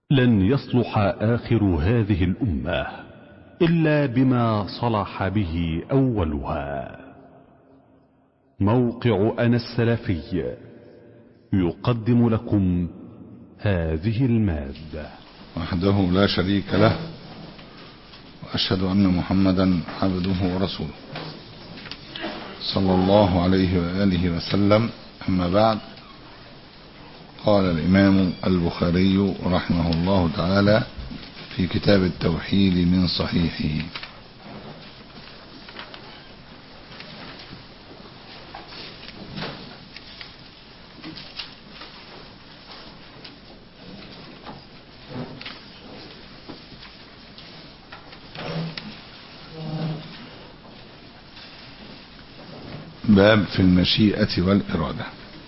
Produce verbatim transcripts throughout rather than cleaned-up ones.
لن يصلح آخر هذه الأمة إلا بما صلح به أولها. موقع أنا السلفي يقدم لكم هذه المادة. وحده لا شريك له، وأشهد أن محمدا عبده ورسوله صلى الله عليه وآله وسلم. أما بعد، قال الإمام البخاري رحمه الله تعالى في كتاب التوحيد من صحيحه: باب في المشيئة والإرادة.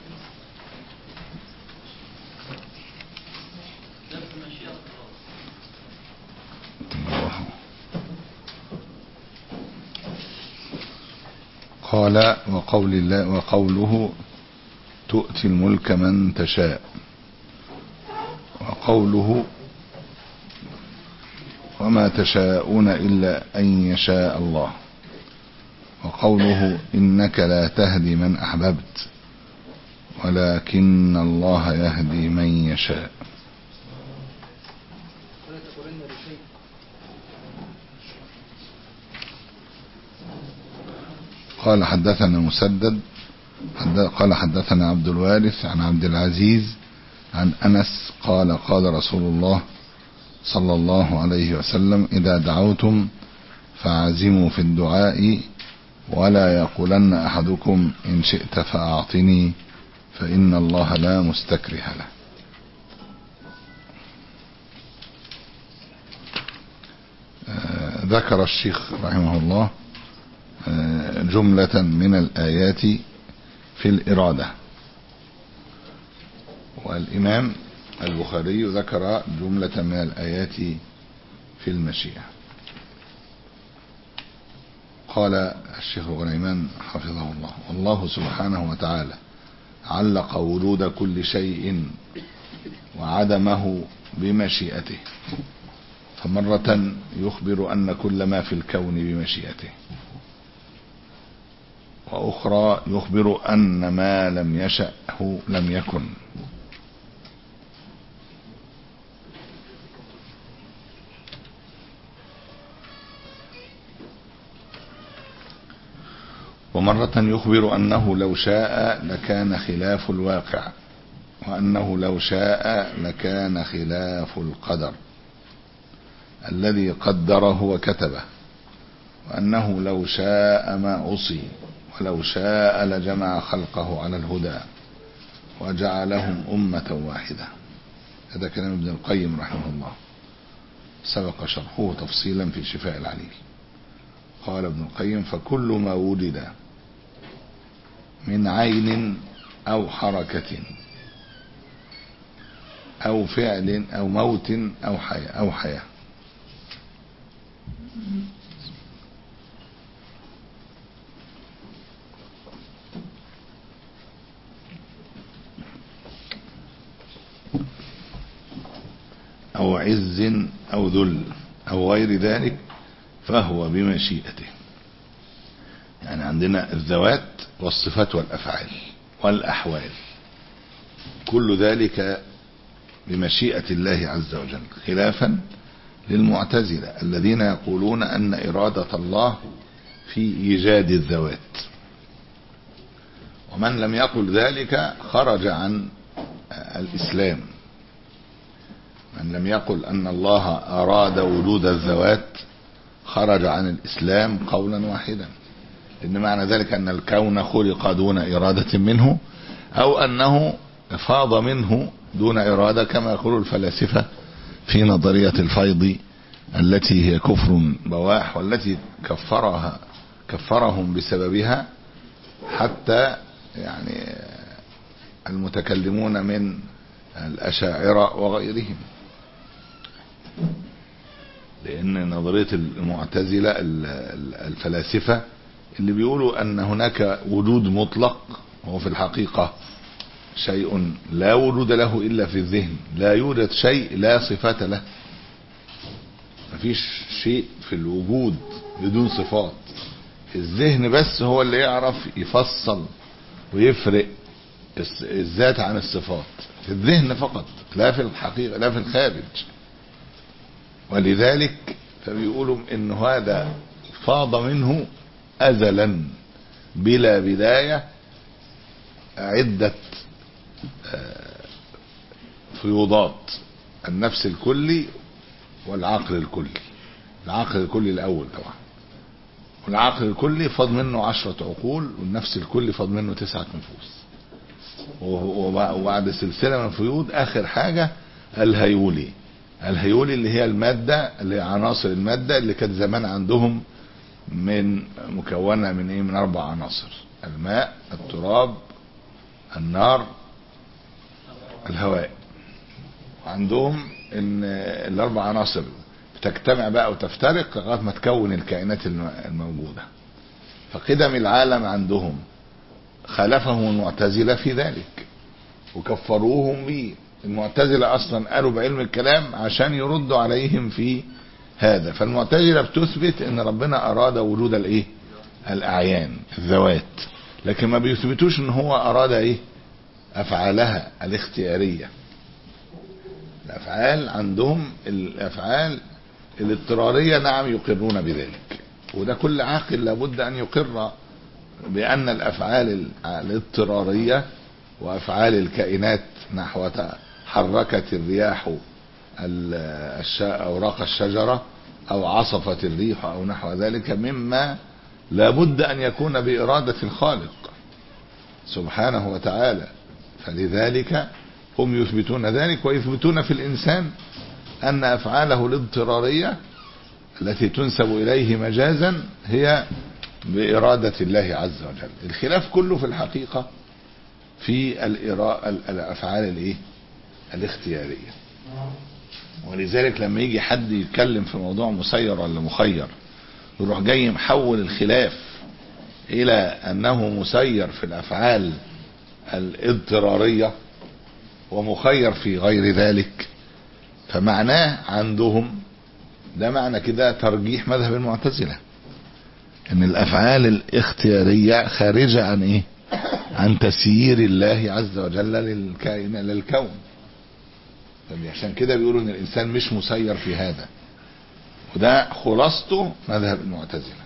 قال: وقول الله وقوله تؤتي الملك من تشاء، وقوله وما تشاءون إلا أن يشاء الله، وقوله إنك لا تهدي من أحببت ولكن الله يهدي من يشاء. قال: حدثنا مسدد قال حدثنا عبد الوارث عن عبد العزيز عن أنس قال: قال رسول الله صلى الله عليه وسلم: إذا دعوتم فعزموا في الدعاء، ولا يقولن أحدكم إن شئت فأعطني، فإن الله لا مستكره له. ذكر الشيخ رحمه الله جملة من الآيات في الإرادة، والإمام البخاري ذكر جملة من الآيات في المشيئة. قال الشيخ غنيمان حفظه الله: والله سبحانه وتعالى علق وجود كل شيء وعدمه بمشيئته، فمرة يخبر أن كل ما في الكون بمشيئته، وأخرى يخبر أن ما لم يشأه لم يكن، ومرة يخبر أنه لو شاء لكان خلاف الواقع، وأنه لو شاء لكان خلاف القدر الذي قدره وكتبه، وأنه لو شاء ما عصي، ولو شاء لجمع خلقه على الهدى وجعلهم أمة واحدة. هذا كلام ابن القيم رحمه الله، سبق شرحه تفصيلا في شفاء العليل. قال ابن القيم: فكل ما وجد من عين أو حركة أو فعل أو موت أو حياة أو حياة أو عز أو ذل أو غير ذلك فهو بمشيئته. يعني عندنا الذوات والصفات والأفعال والأحوال، كل ذلك بمشيئة الله عز وجل، خلافا للمعتزلة الذين يقولون أن إرادة الله في إيجاد الذوات. ومن لم يقل ذلك خرج عن الإسلام. من لم يقل أن الله أراد وجود الذوات خرج عن الإسلام قولا واحدا، إن معنى ذلك أن الكون خلق دون إرادة منه، أو أنه فاض منه دون إرادة، كما يقول الفلاسفة في نظرية الفيض التي هي كفر بواح، والتي كفرها كفرهم بسببها حتى يعني المتكلمون من الأشاعرة وغيرهم، لأن نظرية المعتزلة الفلاسفة اللي بيقولوا أن هناك وجود مطلق، وهو في الحقيقة شيء لا وجود له إلا في الذهن، لا يوجد شيء لا صفات له، مفيش شيء في الوجود بدون صفات. الذهن بس هو اللي يعرف يفصل ويفرق الذات عن الصفات، في الذهن فقط، لا في الحقيقة، لا في الخارج. ولذلك فبيقولوا إن هذا فاض منه أزلا بلا بداية عدة فيوضات، النفس الكلي والعقل الكلي. العقل الكلي الأول طبعا، والعقل الكلي فاض منه عشرة عقول، والنفس الكلي فاض منه تسعة نفوس. وبعد سلسلة من الفيوض آخر حاجة الهيولي. الهيولي اللي هي المادة، اللي هي عناصر المادة اللي كانت زمان عندهم من مكونة من ايه، من اربع عناصر: الماء، التراب، النار، الهواء. عندهم ان الاربع عناصر بتجتمع بقى وتفترق لغايه ما تكون الكائنات الموجودة. فقدم العالم عندهم خالفهم المعتزلة في ذلك وكفروهم به. المعتزلة اصلا قالوا بعلم الكلام عشان يردوا عليهم في هذا. فالمعتزلة بتثبت ان ربنا اراد وجود الايه، الاعيان، الذوات، لكن ما بيثبتوش ان هو اراد ايه، افعالها الاختيارية. الافعال عندهم الافعال الاضطرارية نعم يقرون بذلك، وده كل عاقل لابد ان يقر بان الافعال الاضطرارية وافعال الكائنات نحو حركت الرياح اوراق الشجرة او عصفت الريح او نحو ذلك مما لابد ان يكون بارادة الخالق سبحانه وتعالى. فلذلك هم يثبتون ذلك، ويثبتون في الانسان ان افعاله الاضطرارية التي تنسب اليه مجازا هي بارادة الله عز وجل. الخلاف كله في الحقيقة في الافعال الايه، الاختيارية. ولذلك لما يجي حد يتكلم في موضوع مسير ولا مخير يروح جاي محول الخلاف الى انه مسير في الافعال الاضطرارية ومخير في غير ذلك، فمعناه عندهم ده معنى كده ترجيح مذهب المعتزلة ان الافعال الاختيارية خارجة عن ايه، عن تسيير الله عز وجل للكائن للكون. عشان كده بيقولوا ان الانسان مش مسير في هذا، وده خلاصته مذهب المعتزلة.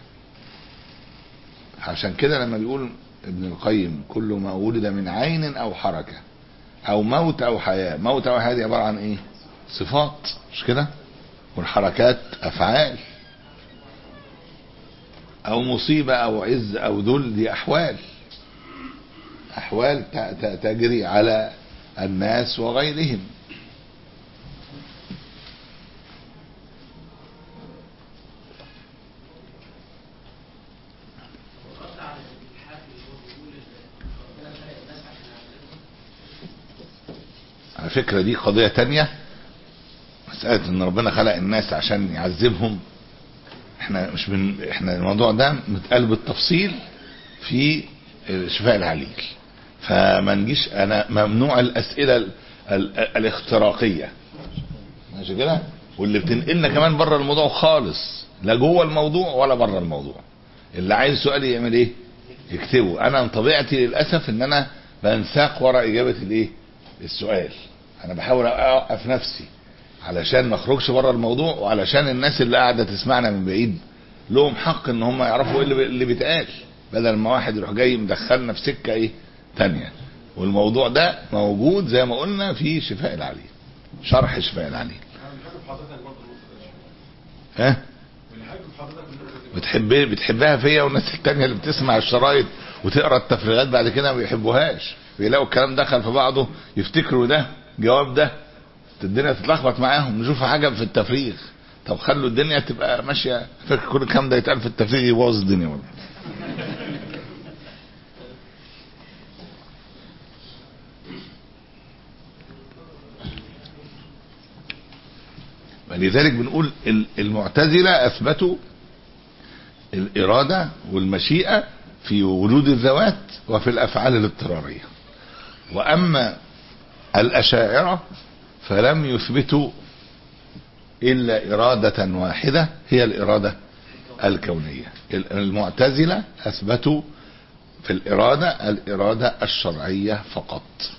عشان كده لما بيقول ابن القيم كل ما ولد من عين او حركة او موت او حياة، موت او حياة دي عبارة عن ايه، صفات، مش كده؟ والحركات افعال، او مصيبة او عز او ذل دي احوال، احوال تجري على الناس وغيرهم. على فكرة دي قضية تانية، مسألة ان ربنا خلق الناس عشان يعذبهم. احنا مش من احنا الموضوع ده متقال بالتفصيل في شفاء العليل، فما نجيش انا ممنوع الاسئلة ال ال الاختراقية ماشي كده، واللي بتنقلنا كمان بره الموضوع خالص، لا جوه الموضوع ولا بره الموضوع. اللي عايز سؤال يعمل ايه، يكتبه. انا طبيعتي للاسف ان انا بنساق وراء اجابة الايه، السؤال. انا بحاول اوقف نفسي علشان ما اخرجش بره الموضوع، وعلشان الناس اللي قاعده تسمعنا من بعيد لهم حق ان هم يعرفوا ايه اللي بيتقال، بدل ما واحد يروح جاي مدخلنا في سكه ايه تانية. والموضوع ده موجود زي ما قلنا في شفاء العليل، شرح شفاء العليل. ها بتحب بتحبها فيا، والناس التانية اللي بتسمع الشرايط وتقرا التفريغات بعد كده ما بيحبوهاش، بيلاقوا الكلام دخل في بعضه يفتكروا ده جواب ده، الدنيا تتلخبط معاهم. نشوف حاجه في التفريغ، طب خلوا الدنيا تبقى ماشيه، فاكر كل الكلام ده يتقال في التفريغ يبوظ الدنيا والله. ولذلك بنقول المعتزلة اثبتوا الإرادة والمشيئة في وجود الذوات وفي الأفعال الاضطرارية، وأما الأشاعرة فلم يثبتوا إلا إرادة واحدة هي الإرادة الكونية. المعتزلة أثبتوا في الإرادة الإرادة الشرعية فقط.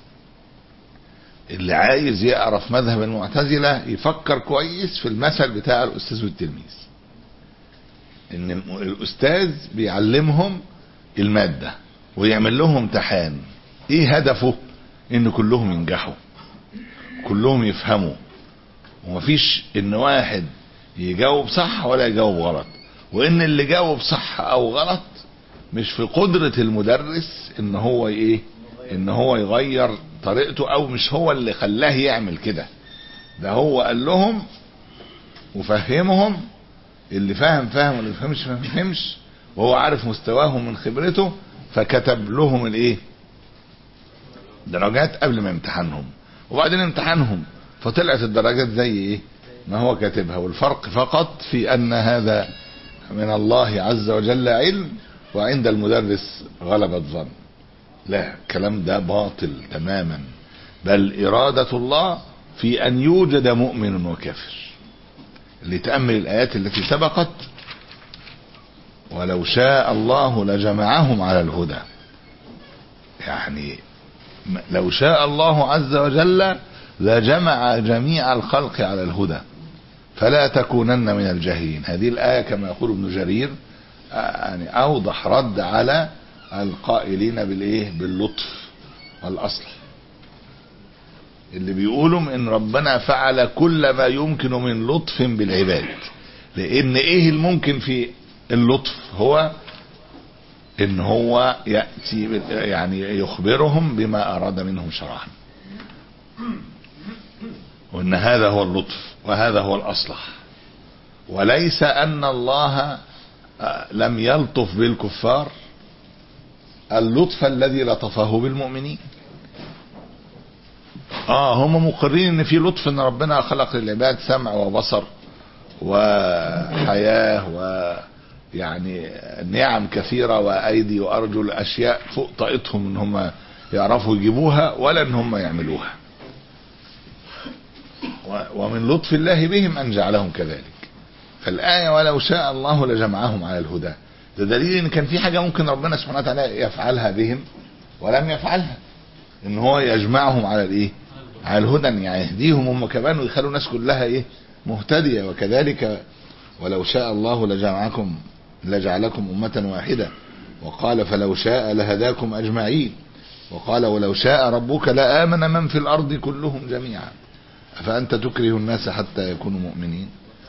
اللي عايز يعرف مذهب المعتزلة يفكر كويس في المثل بتاع الأستاذ والتلميذ، إن الأستاذ بيعلمهم المادة ويعمل لهم امتحان، إيه هدفه؟ إن كلهم ينجحوا، كلهم يفهموا، ومفيش إن واحد يجاوب صح ولا يجاوب غلط، وإن اللي جاوب صح أو غلط مش في قدرة المدرس إن هو إيه إن هو يغير طريقته، أو مش هو اللي خلاه يعمل كده، ده هو قال لهم وفهمهم، اللي فاهم فاهم واللي فهمش ما فهمش، وهو عارف مستواهم من خبرته، فكتب لهم الايه درجات قبل ما امتحانهم، وبعدين امتحانهم فطلعت الدرجات زي ايه ما هو كاتبها. والفرق فقط في ان هذا من الله عز وجل علم، وعند المدرس غلبة ظن. لا، الكلام ده باطل تماما، بل إرادة الله في أن يوجد مؤمن وكافر. اللي تأمل الآيات التي سبقت: ولو شاء الله لجمعهم على الهدى، يعني لو شاء الله عز وجل لجمع جميع الخلق على الهدى فلا تكونن من الجاهلين. هذه الآية كما يقول ابن جرير يعني أوضح رد على القائلين بالايه باللطف والاصلح، اللي بيقولوا ان ربنا فعل كل ما يمكن من لطف بالعباد. لان ايه الممكن في اللطف؟ هو ان هو يأتي يعني يخبرهم بما اراد منهم شرعا، وان هذا هو اللطف وهذا هو الاصلح، وليس ان الله لم يلطف بالكفار اللطف الذي لطفه بالمؤمنين. اه هم مقرين ان في لطف، ان ربنا خلق للعباد سمع وبصر وحياة ويعني نعم كثيرة وايدي وارجل، اشياء فوق طاقتهم ان هم يعرفوا يجيبوها ولا ان هم يعملوها. ومن لطف الله بهم ان جعلهم كذلك. فالآية ولو شاء الله لجمعهم على الهدى، ده دليل ان كان في حاجة ممكن ربنا سبحانه وتعالى يفعلها بهم ولم يفعلها، ان هو يجمعهم على الايه على الهدى، يعني يهديهم هم كمان ويخلوا الناس كلها ايه مهتدية. وكذلك ولو شاء الله لجمعكم لجعلكم أمة واحدة، وقال فلو شاء لهداكم أجمعين، وقال ولو شاء ربك لآمن من في الأرض كلهم جميعا أفأنت تكره الناس حتى يكونوا مؤمنين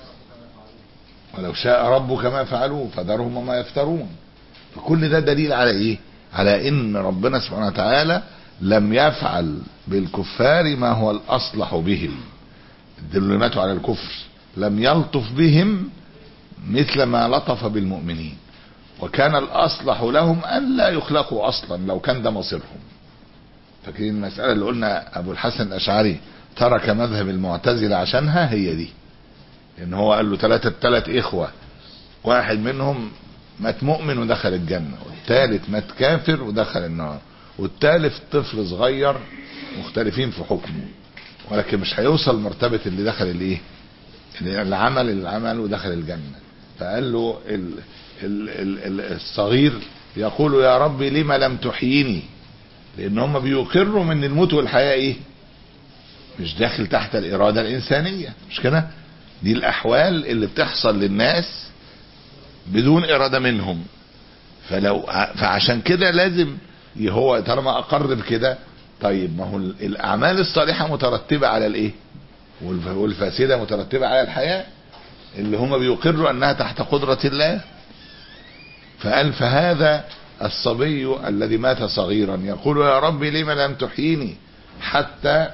ولو شاء ربك ما فعلوه فذرهم وما يفترون. فكل ده دليل على ايه على ان ربنا سبحانه وتعالى لم يفعل بالكفار ما هو الاصلح بهم، اللي ماتوا على الكفر لم يلطف بهم مثل ما لطف بالمؤمنين، وكان الاصلح لهم ان لا يخلقوا اصلا لو كان ده مصيرهم. فاكرين المسألة اللي قلنا ابو الحسن الاشعري ترك مذهب المعتزلة عشانها؟ هي دي، ان هو قال له ثلاثة ثلاث اخوة، واحد منهم مات مؤمن ودخل الجنة، والثالث مات كافر ودخل النار، والثالث طفل صغير مختلفين في حكمه، ولكن مش هيوصل مرتبة اللي دخل الايه اللي عمل العمل ودخل الجنة. فقال له ال ال ال الصغير يقول يا ربي لما لم تحييني، لان هم بيقروا من الموت والحياة ايه مش داخل تحت الارادة الانسانية، مش كده؟ دي الاحوال اللي بتحصل للناس بدون ارادة منهم. فلو فعشان كده لازم هو طالما اقر بكده، طيب ما هو الاعمال الصالحة مترتبة على الايه والفاسدة مترتبة على الحياة اللي هم بيقروا انها تحت قدرة الله. فقال فهذا الصبي الذي مات صغيرا يقول يا ربي لما لم تحييني حتى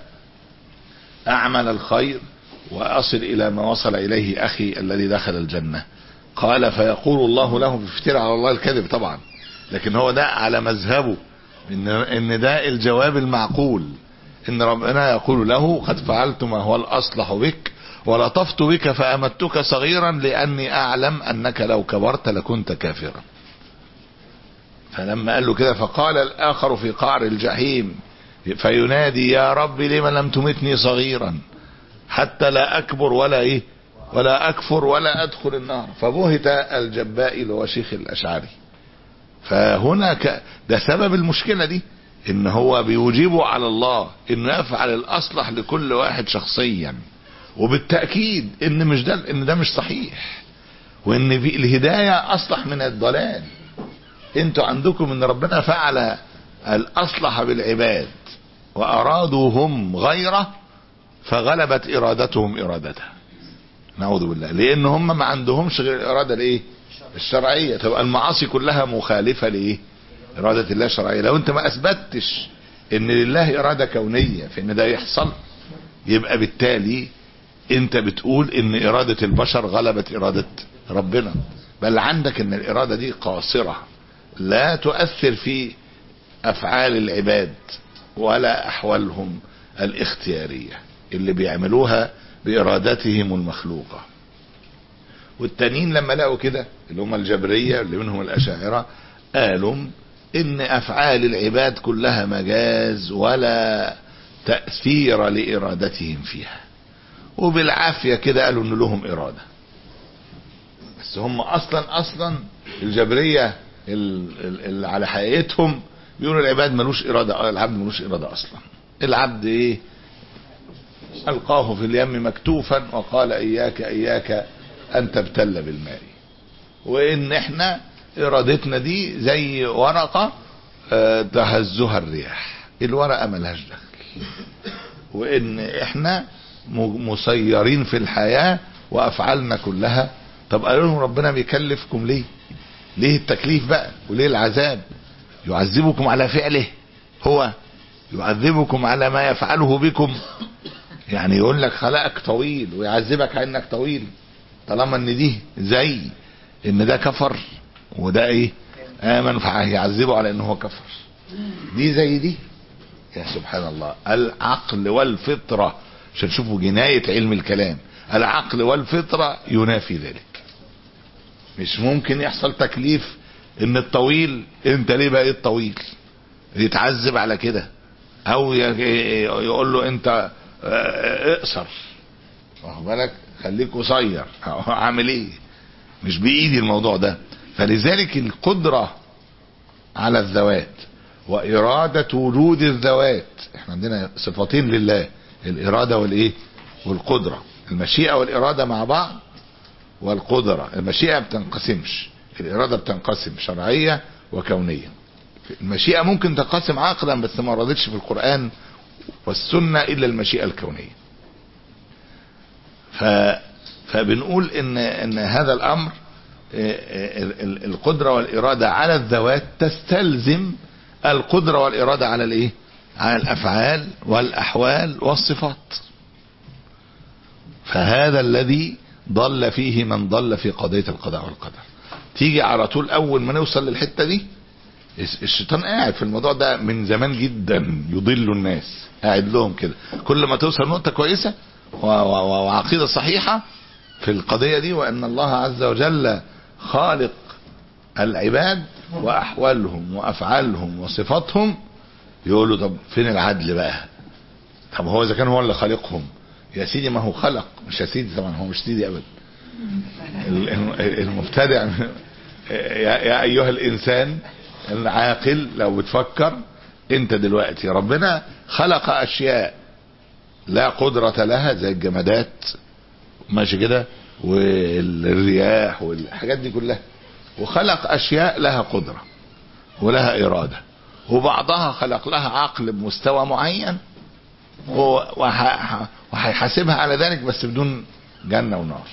اعمل الخير واصل الى ما وصل اليه اخي الذي دخل الجنة. قال فيقول الله له، بيفترى على الله الكذب طبعا، لكن هو ده على مذهبه ان ان ده الجواب المعقول، ان ربنا يقول له قد فعلت ما هو الاصلح بك ولطفت بك فامتك صغيرا لاني اعلم انك لو كبرت لكنت كافرا. فلما قال له كده فقال الاخر في قعر الجحيم فينادي يا رب لم لم تمتني صغيرا حتى لا أكبر ولا إيه ولا أكفر ولا أدخل النار. فبهت الجبائي اللي هو شيخ الأشعري. فهنا ك... ده سبب المشكلة دي، إن هو بيجيبه على الله إنه يفعل الأصلح لكل واحد شخصيا، وبالتأكيد إن مش ده إن ده مش صحيح، وإن في الهداية أصلح من الضلال. انتوا عندكم ان ربنا فعل الاصلح بالعباد وارادوا هم غيره فغلبت ارادتهم ارادته، نعوذ بالله، لان هم ما عندهمش غير الاراده الايه الشرعيه. تبقى المعاصي كلها مخالفه لايه اراده الله الشرعيه. لو انت ما اثبتش ان لله اراده كونيه في ان ده يحصل، يبقى بالتالي انت بتقول ان اراده البشر غلبت اراده ربنا. بل عندك ان الاراده دي قاصره لا تؤثر في افعال العباد ولا احوالهم الاختيارية اللي بيعملوها بارادتهم المخلوقة. والتانيين لما لقوا كده اللي هم الجبرية اللي منهم الاشاعرة قالوا ان افعال العباد كلها مجاز ولا تأثير لارادتهم فيها، وبالعافية كده قالوا ان لهم ارادة. بس هم اصلا اصلا الجبرية اللي على حقيقتهم بيقولوا العباد ملوش إرادة، العبد ملوش إرادة أصلا. العبد إيه ألقاه في اليم مكتوفا وقال إياك إياك أن تبتل بالماء، وإن إحنا إرادتنا دي زي ورقة تهزها الرياح، الورقة ملهاش دخل، وإن إحنا مسيرين في الحياة وأفعالنا كلها. طب قالوا لهم ربنا بيكلفكم ليه؟ ليه التكليف بقى وليه العذاب؟ يعذبكم على فعله، هو يعذبكم على ما يفعله بكم. يعني يقول لك خلقك طويل ويعذبك على انك طويل، طالما ان دي زي ان ده كفر وده ايه امن فهيعذبه على انه هو كفر. دي زي دي. يا سبحان الله، العقل والفطرة، عشان تشوفوا جناية علم الكلام، العقل والفطرة ينافي ذلك. مش ممكن يحصل تكليف ان الطويل انت ليه بقى الطويل يتعذب على كده، او يقول له انت اقصر، واخد بالك، خليك قصير، اعمل ايه؟ مش بايدي الموضوع ده. فلذلك القدرة على الذوات وإرادة وجود الذوات، احنا عندنا صفتين لله، الإرادة والايه والقدرة. المشيئة والإرادة مع بعض، والقدرة. المشيئة بتنقسمش، الإرادة بتنقسم شرعية وكونية. المشيئة ممكن تنقسم عقلا بس ما ردتش في القرآن والسنة إلا المشيئة الكونية. ف... فبنقول إن إن هذا الأمر القدرة والإرادة على الذوات تستلزم القدرة والإرادة على الإيه؟ على الأفعال والأحوال والصفات. فهذا الذي ضل فيه من ضل في قضية القضاء والقدر. تيجي على طول أول ما نوصل للحتة دي، الشيطان قاعد في الموضوع ده من زمان جدا يضل الناس، قاعد لهم كده. كل ما توصل نقطة كويسة وعقيدة صحيحة في القضية دي، وأن الله عز وجل خالق العباد وأحوالهم وأفعالهم وصفاتهم، يقولوا طب فين العدل بقى؟ طب هو إذا كان هو اللي خالقهم يا سيدي، ما هو خلق، مش يا سيدي طبعا، هو مش سيدي أبدا. المبتدع يا أيها الإنسان العاقل لو بتفكر انت دلوقتي، ربنا خلق أشياء لا قدرة لها زي الجمادات، ماشي كده، والرياح والحاجات دي كلها، وخلق أشياء لها قدرة ولها إرادة، وبعضها خلق لها عقل بمستوى معين وهيحاسبها على ذلك بس بدون جنة ونار.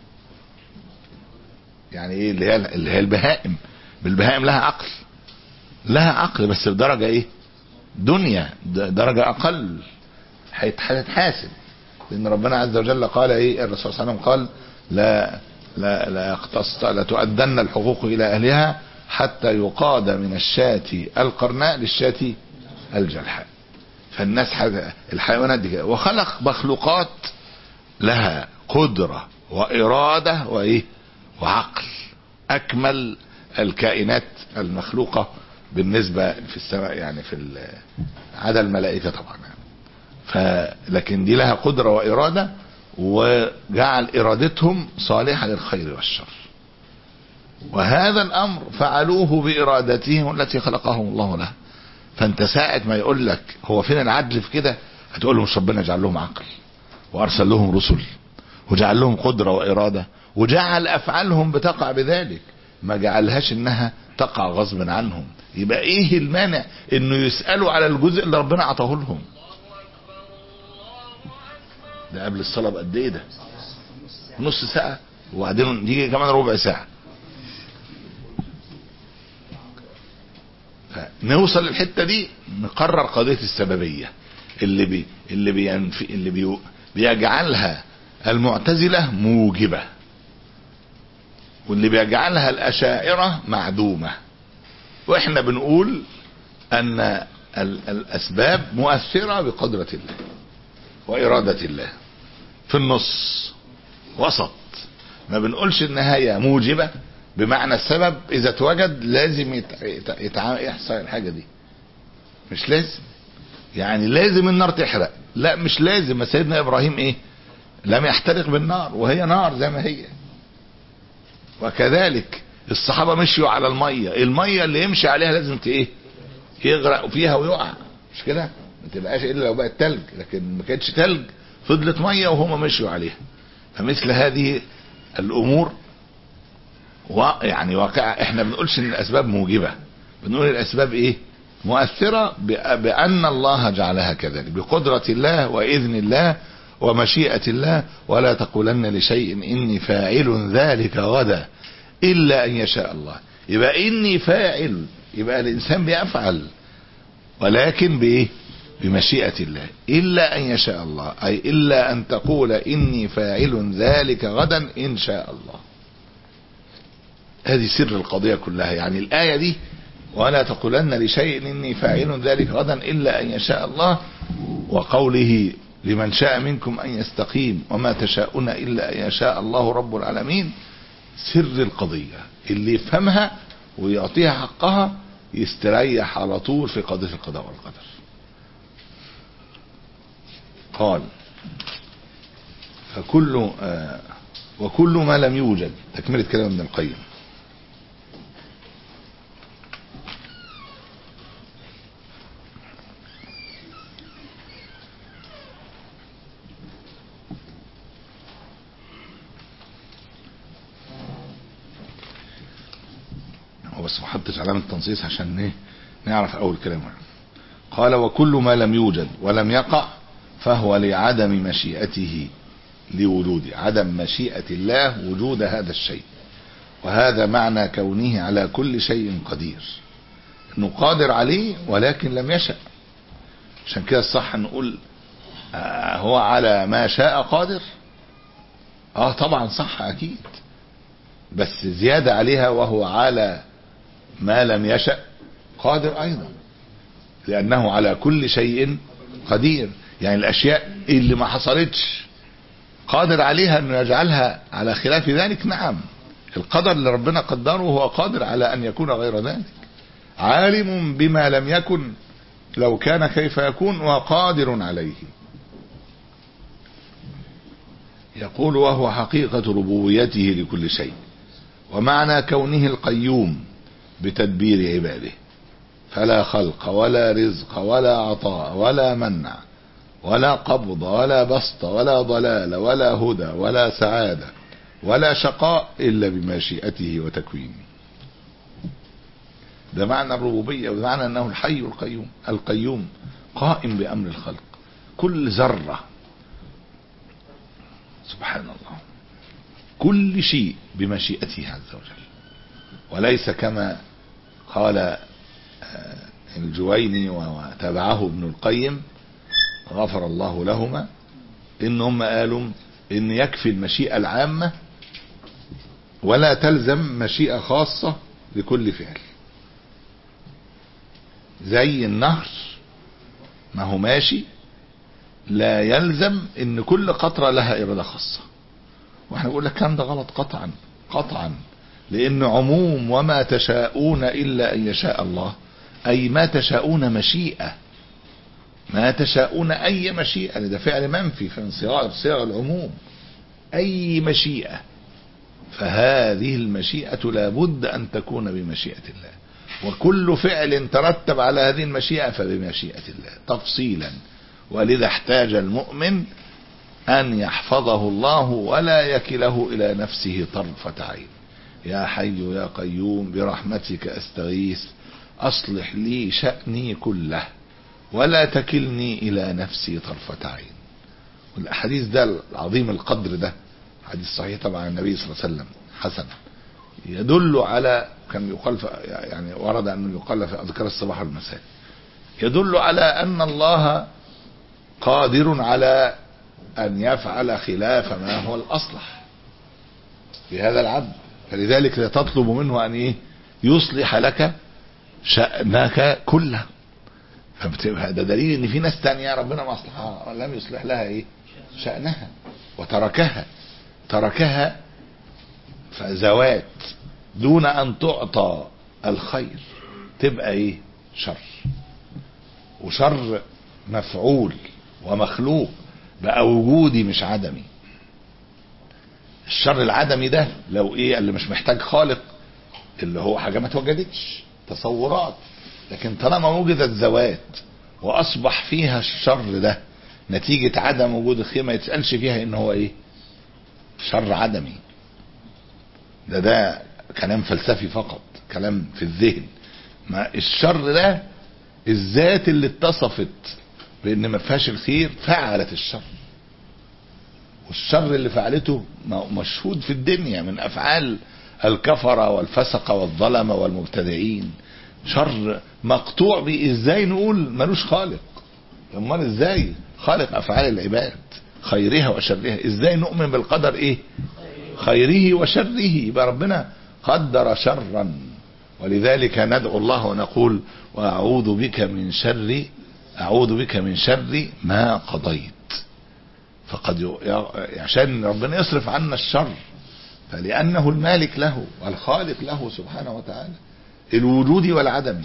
يعني ايه اللي هي اللي هي البهائم؟ بالبهائم لها عقل، لها عقل بس بدرجة ايه؟ دنيا، درجة اقل هتتحاسب. لان ربنا عز وجل قال ايه؟ الرسول صلى الله عليه وسلم قال لا لا لا يقتص لا تؤدن الحقوق الى اهلها حتى يقاد من الشاة القرناء للشاة الجلحاء. فالناس الحيوانات دي كده، وخلق مخلوقات لها قدرة وإرادة وإيه وعقل، أكمل الكائنات المخلوقة بالنسبة في السماء يعني في عدا الملائكة طبعا يعني. فلكن دي لها قدرة وإرادة، وجعل إرادتهم صالحة للخير والشر، وهذا الأمر فعلوه بإرادتهم التي خلقهم الله لها. فأنت ساعة ما يقول لك هو فين العدل في كده، هتقول له مش ربنا جعل لهم عقل وأرسل لهم رسل وجعل لهم قدرة وإرادة وجعل أفعالهم بتقع بذلك، ما جعلهاش إنها تقع غصب عنهم. يبقى إيه المانع إنه يسألوا على الجزء اللي ربنا عطاه لهم؟ ده قبل الصلاة بقد إيه ده؟ نص ساعة، وبعدين يجي كمان ربع ساعة. فنوصل للحتة دي نقرر قضية السببية اللي بي اللي بينفي اللي بي بيجعلها المعتزلة موجبة، واللي بيجعلها الأشاعرة معدومة. واحنا بنقول ان الاسباب مؤثرة بقدرة الله وإرادة الله، في النص وسط. ما بنقولش النهاية موجبة بمعنى السبب اذا اتوجد لازم يحصل الحاجة دي، مش لازم. يعني لازم النار تحرق، لا مش لازم. سيدنا ابراهيم ايه؟ لم يحترق بالنار وهي نار زي ما هي. وكذلك الصحابة مشيوا على المية، المية اللي يمشي عليها لازم ايه؟ يغرق فيها ويقع، مش كده؟ ما تبقاش الا لو بقت تلج، لكن ما كانتش تلج فضلت مية وهم مشيوا عليها. فمثل هذه الامور يعني واقعة. احنا بنقولش ان الاسباب موجبة، بنقول الاسباب ايه؟ مؤثرة بان الله جعلها كذلك بقدرة الله واذن الله ومشيئة الله. ولا تقولن لشيء اني فاعل ذلك غدا الا ان يشاء الله. يبقى اني فاعل، يبقى الانسان بيفعل ولكن بايه؟ بمشيئة الله. الا ان يشاء الله، اي الا ان تقول اني فاعل ذلك غدا ان شاء الله. هذه سر القضية كلها. يعني الآية دي ولا تقولن لشيء اني فاعل ذلك غدا الا ان يشاء الله، وقوله لمن شاء منكم ان يستقيم وما تشاءون الا ان يشاء الله رب العالمين، سر القضية. اللي يفهمها ويعطيها حقها يستريح على طول في قضية القضاء والقدر. قال فكل آه وكل ما لم يوجد، تكملة كلام ابن القيم. بس ما حطش علامة تنصيص عشان ايه نعرف اول كلام. قال وكل ما لم يوجد ولم يقع فهو لعدم مشيئته لوجوده، عدم مشيئة الله وجود هذا الشيء. وهذا معنى كونه على كل شيء قدير، انه قادر عليه ولكن لم يشأ. عشان كده الصح نقول آه هو على ما شاء قادر. اه طبعا صح اكيد، بس زيادة عليها وهو على ما لم يشأ قادر ايضا، لانه على كل شيء قدير. يعني الاشياء اللي ما حصلتش قادر عليها انه يجعلها على خلاف ذلك. نعم، القدر اللي ربنا قدره هو قادر على ان يكون غير ذلك. عالم بما لم يكن لو كان كيف يكون وقادر عليه. يقول وهو حقيقة ربوبيته لكل شيء، ومعنى كونه القيوم بتدبير عباده، فلا خلق ولا رزق ولا عطاء ولا منع ولا قبض ولا بسط ولا ضلال ولا هدى ولا سعادة ولا شقاء إلا بمشيئته وتكوينه. ده معنى الربوبية، ومعنى أنه الحي القيوم القيوم قائم بأمر الخلق. كل ذرة سبحان الله، كل شيء بمشيئته عز وجل، وليس كما قال الجويني وتبعه ابن القيم غفر الله لهما، ان هم قالوا ان يكفي المشيئة العامة ولا تلزم مشيئة خاصة لكل فعل. زي النهر ما هو ماشي، لا يلزم ان كل قطرة لها إرادة خاصة. واحنا بنقول لك كان ده غلط قطعا قطعا، لان عموم وما تشاءون الا ان يشاء الله أي ما تشاءون مشيئة، ما تشاءون أي مشيئة، ده فعل منفي في صيغ صيغ العموم، أي مشيئة، فهذه المشيئة لابد أن تكون بمشيئة الله، وكل فعل ترتب على هذه المشيئة فبمشيئة الله تفصيلا. ولذا احتاج المؤمن أن يحفظه الله ولا يكله إلى نفسه طرفة عين. يا حي يا قيوم برحمتك أستغيث أصلح لي شأني كله ولا تكلني إلى نفسي طرفة عين. والحديث ده العظيم القدر ده حديث صحيح طبعا عن النبي صلى الله عليه وسلم حسن، يدل على، كان يقال يعني ورد أنه يقال في أذكار الصباح والمساء، يدل على أن الله قادر على أن يفعل خلاف ما هو الأصلح في هذا العبد، فلذلك تطلب منه أن إيه يصلح لك شأنك كله. فده دليل ان في ناس تانية ربنا ما اصلحها، لم يصلح لها ايه شأنها وتركها تركها فزوات دون ان تعطى الخير، تبقى ايه شر، وشر مفعول ومخلوق بقى وجودي مش عدمي. الشر العدمي ده لو ايه اللي مش محتاج خالق، اللي هو حاجة ما توجدتش، تصورات، لكن طالما وجدت ذوات واصبح فيها الشر ده نتيجة عدم وجود الخير، ما يتسألش فيها ان هو ايه شر عدمي. ده ده كلام فلسفي فقط، كلام في الذهن. ما الشر ده الذات اللي اتصفت بان ما فيهاش الخير فعلت الشر، والشر اللي فعلته مشهود في الدنيا من افعال الكفرة والفسقة والظلمة والمبتدعين، شر مقطوع بيه. ازاي نقول ملوش خالق؟ امال ازاي خالق افعال العباد خيرها وشرها؟ ازاي نؤمن بالقدر ايه خيره وشره؟ يبقى ربنا قدر شرا، ولذلك ندعو الله ونقول واعوذ بك من شر اعوذ بك من شر ما قضيت. فقد عشان ربنا يصرف عنا الشر، فلأنه المالك له والخالق له سبحانه وتعالى، الوجود والعدم.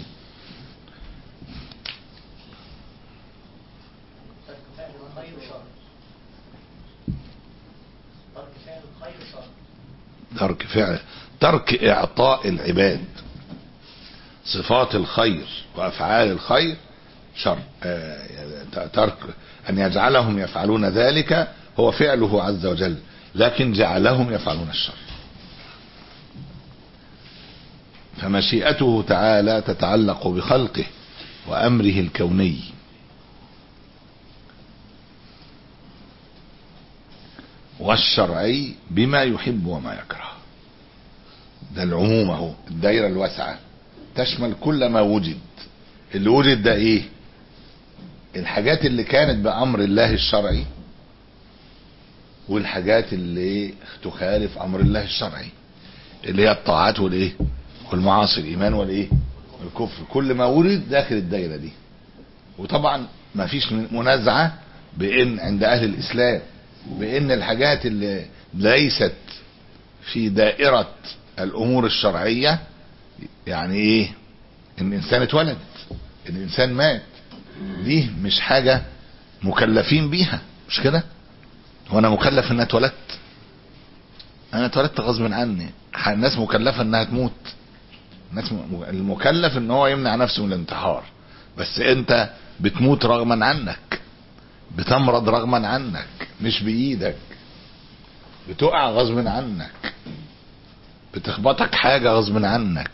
ترك فعل ترك اعطاء العباد صفات الخير وافعال الخير شر. ترك ان يجعلهم يفعلون ذلك هو فعله عز وجل، لكن جعلهم يفعلون الشر. فمشيئته تعالى تتعلق بخلقه وامره الكوني، والشرعي بما يحب وما يكره. ده العموم اهو، الدائرة الواسعة تشمل كل ما وجد. اللي وجد ده ايه؟ الحاجات اللي كانت بأمر الله الشرعي، والحاجات اللي تخالف امر الله الشرعي، اللي هي الطاعات والايه والمعاصي، الايمان والايه والكفر. كل ما ورد داخل الدائره دي. وطبعا ما فيش منازعه بان عند اهل الاسلام بان الحاجات اللي ليست في دائره الامور الشرعيه، يعني ايه ان الانسان اتولد، ان الانسان مات، دي مش حاجه مكلفين بيها، مش كده؟ وانا مكلف انها اتولدت؟ انا اتولدت غصب عني. الناس مكلفه انها تموت، الناس المكلف ان هو يمنع نفسه من الانتحار، بس انت بتموت رغما عنك، بتمرض رغما عنك مش بايدك، بتقع غصب عنك، بتخبطك حاجه غصب عنك،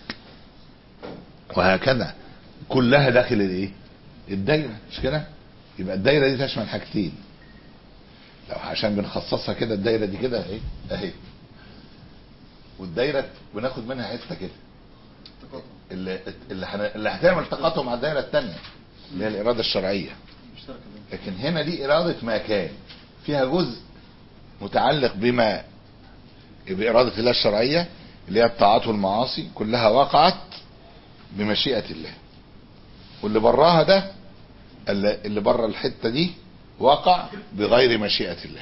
وهكذا كلها داخل الايه الدايره، مش كده؟ يبقى الدايره دي تشمل حاجتين، لو عشان بنخصصها كده الدايره دي كده اهي اهي، والدايره بناخد منها حته كده اللي اللي, حن... اللي هتعمل تقاطع مع الدايره الثانيه اللي هي الاراده الشرعيه. لكن هنا دي اراده ما كان فيها جزء متعلق بما باراده الله الشرعيه اللي هي الطاعات والمعاصي، كلها وقعت بمشيئه الله، واللي براها ده اللي بره الحته دي وقع بغير مشيئة الله،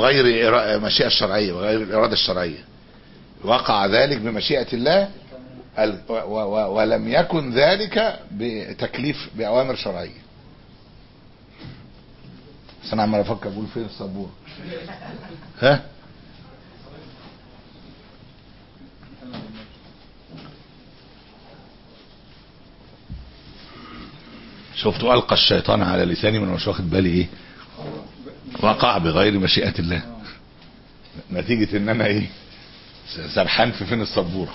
بغير مشيئة الشرعية، بغير الإرادة الشرعية، وقع ذلك بمشيئة الله ولم يكن ذلك بتكليف بأوامر شرعية. بس انا عمال افكر بقول فين السبورة. ها شفتوا ألقى الشيطان على لساني من مش واخد بالي ايه، وقع بغير مشيئة الله، نتيجة ان انا ايه سرحان في فين السبورة.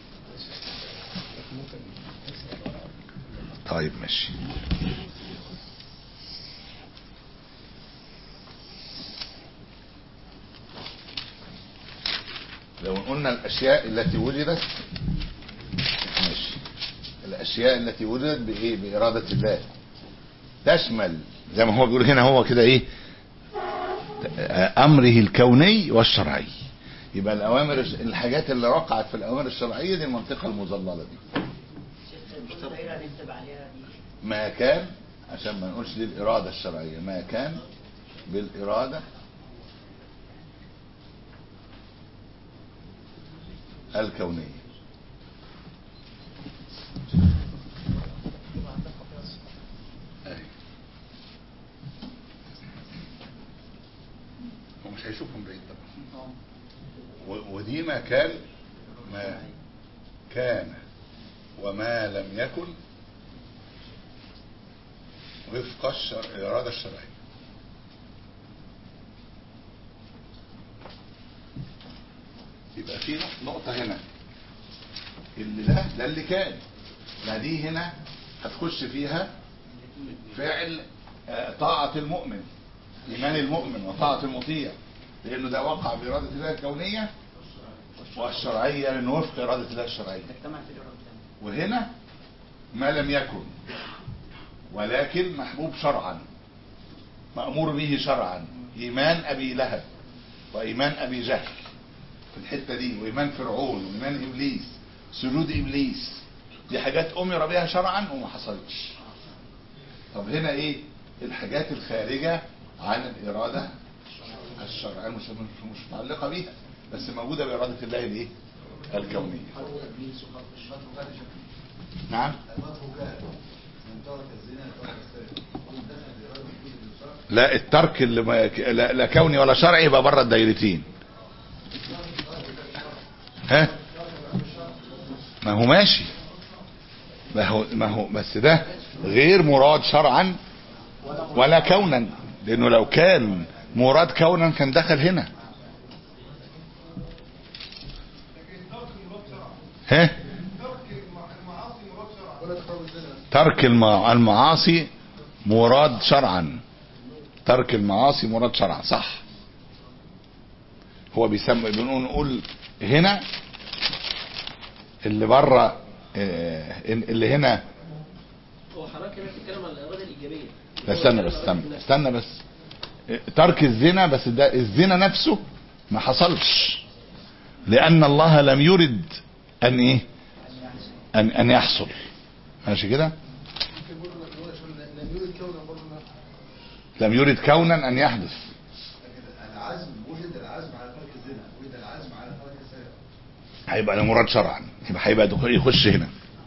طيب ماشي. لو قلنا الاشياء التي وجدت ماشي، الاشياء التي وجدت بايه؟ بارادة الله، تشمل زي ما هو بيقول هنا هو كده ايه، امره الكوني والشرعي. يبقى الاوامر الحاجات اللي وقعت في الاوامر الشرعيه دي المنطقه المظلله دي ما كان، عشان ما نقولش دي الاراده الشرعيه، ما كان بالاراده الكونيه. مش هيشوفهم بعيد طبعا. ودي ما كان، ما كان وما لم يكن وفق الشر... الإرادة الشرعية. يبقى في نقطة هنا اللي ده ده اللي كان، ما دي هنا هتخش فيها فعل طاعة المؤمن، إيمان المؤمن وطاعة المطيع، لأنه ده وقع بإرادة الله الكونية والشرعية لأنه وفق إرادة الله الشرعية. وهنا ما لم يكن ولكن محبوب شرعا، مأمور به شرعا، إيمان أبي لهب وإيمان أبي جهل في الحتة دي، وإيمان فرعون وإيمان إبليس، سجود إبليس، دي حاجات أمر بها شرعا وما حصلتش. طب هنا إيه الحاجات الخارجة عن الإرادة الشرعية، مش مش متعلقة بيها بس موجودة بإرادة الله الإيه الكونية. نعم. لا الترك اللي ما لا, لا كوني ولا شرعي يبقى بره الدايرتين. ها ما هو ماشي، ما هو ما هو بس ده غير مراد شرعا ولا كونا، لانه لو كان مراد كونا كان دخل هنا. ها ترك المعاصي مراد شرعا، ترك المعاصي مراد شرعا صح. هو بيسمى بنقول نقول هنا اللي بره اللي هنا. هو حضرتك هنا بتتكلم عن الاراده الايجابيه. استنى بس استنى استنى بس ترك الزنا، بس ده الزنا نفسه ما حصلش لان الله لم يرد ان ايه ان ان يحصل. ماشي كده، لم يرد كونا ان يحدث. العزم وجد العزم على ترك الزنا، وجد العزم على ترك السرقه، هيبقى ده مراد شرعا، يبقى هيبقى يخش هنا.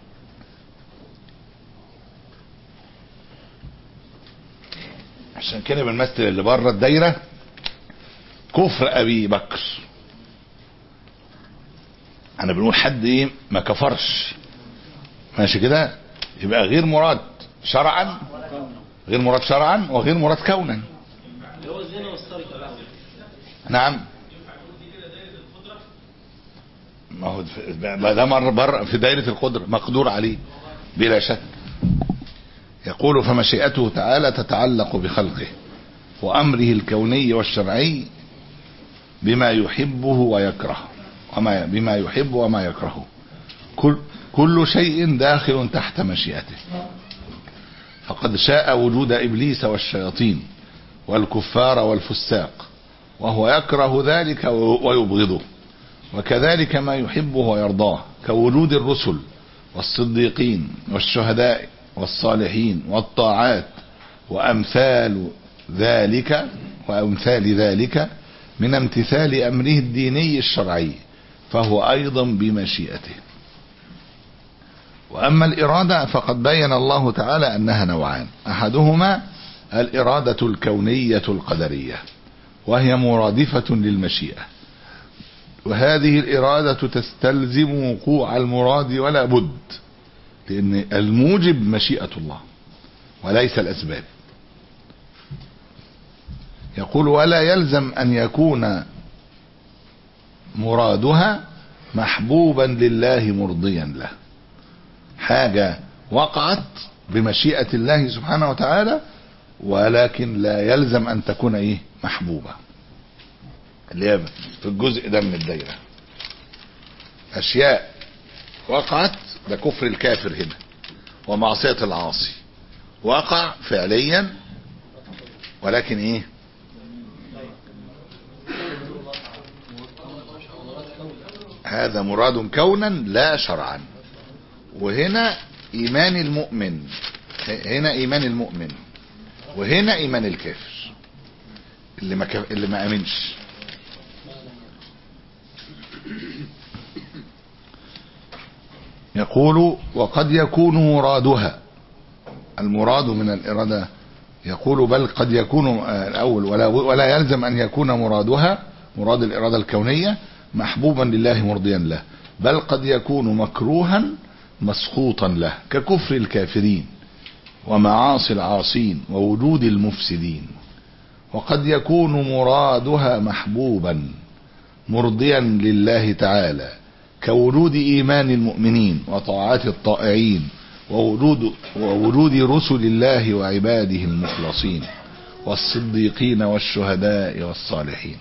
عشان كده بنمثل اللي بره الدايره كفر ابي بكر. انا بنقول حد ايه ما كفرش، ماشي كده، يبقى غير مراد شرعا، غير مراد شرعا وغير مراد كونا. هو الزنا والسرقه بقى. نعم. ما هو ده مر بر في دائره القدره مقدور عليه بلا شك. يقول فمشيئته تعالى تتعلق بخلقه وأمره الكوني والشرعي بما يحبه ويكره، وما بما يحب وما يكره، كل كل شيء داخل تحت مشيئته. فقد شاء وجود إبليس والشياطين والكفار والفساق وهو يكره ذلك ويبغضه، وكذلك ما يحبه ويرضاه كوجود الرسل والصديقين والشهداء والصالحين والطاعات وأمثال ذلك وأمثال ذلك من امتثال أمره الديني الشرعي، فهو أيضا بمشيئته. وأما الإرادة فقد بين الله تعالى أنها نوعان، أحدهما الإرادة الكونية القدرية وهي مرادفة للمشيئة، وهذه الإرادة تستلزم وقوع المراد ولا بد، لأن الموجب مشيئة الله وليس الأسباب. يقول ولا يلزم أن يكون مرادها محبوبا لله مرضيا له، حاجة وقعت بمشيئة الله سبحانه وتعالى ولكن لا يلزم أن تكون إيه محبوبة، اللي هي في الجزء ده من الدائرة. أشياء وقعت، ده كفر الكافر هنا ومعصية العاصي، وقع فعليا ولكن إيه هذا مراد كونا لا شرعا. وهنا إيمان المؤمن، هنا إيمان المؤمن وهنا إيمان الكافر اللي ما كف... اللي ما أمنش. يقول وقد يكون مرادها، المراد من الإرادة، يقول بل قد يكون الأول ولا, ولا يلزم أن يكون مرادها مراد الإرادة الكونية محبوبا لله مرضيا له، بل قد يكون مكروها مسخوطا له ككفر الكافرين ومعاصي العاصين ووجود المفسدين. وقد يكون مرادها محبوبا مرضيا لله تعالى كوجود إيمان المؤمنين وطاعات الطائعين ووجود, ووجود رسل الله وعباده المخلصين والصديقين والشهداء والصالحين.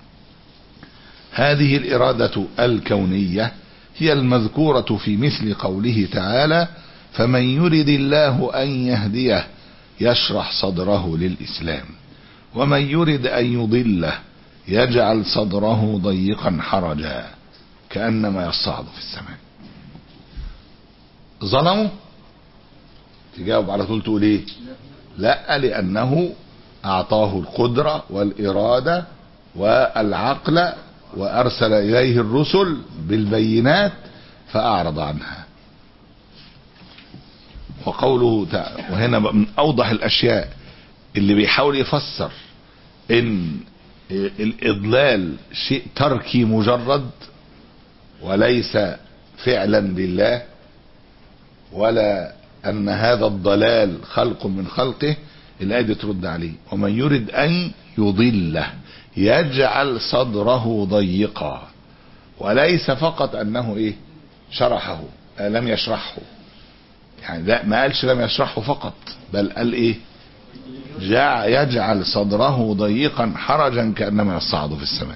هذه الإرادة الكونية هي المذكورة في مثل قوله تعالى فمن يرد الله أن يهديه يشرح صدره للإسلام ومن يرد أن يضله يجعل صدره ضيقا حرجا كأنما يصعد في السماء. ظلموا تجاوب على طول تقول ايه؟ لا، لأنه أعطاه القدرة والإرادة والعقل وأرسل إليه الرسل بالبينات فأعرض عنها. وقوله تعالى، وهنا من أوضح الأشياء اللي بيحاول يفسر إن الإضلال شيء تركي مجرد وليس فعلا لله، ولا أن هذا الضلال خلق من خلقه. الآية دي ترد عليه ومن يرد أن يضله يجعل صدره ضيقا، وليس فقط أنه إيه شرحه لم يشرحه، يعني لا ما قالش لم يشرحه فقط، بل قال إيه يجعل صدره ضيقا حرجا كأنما يصعد في السماء.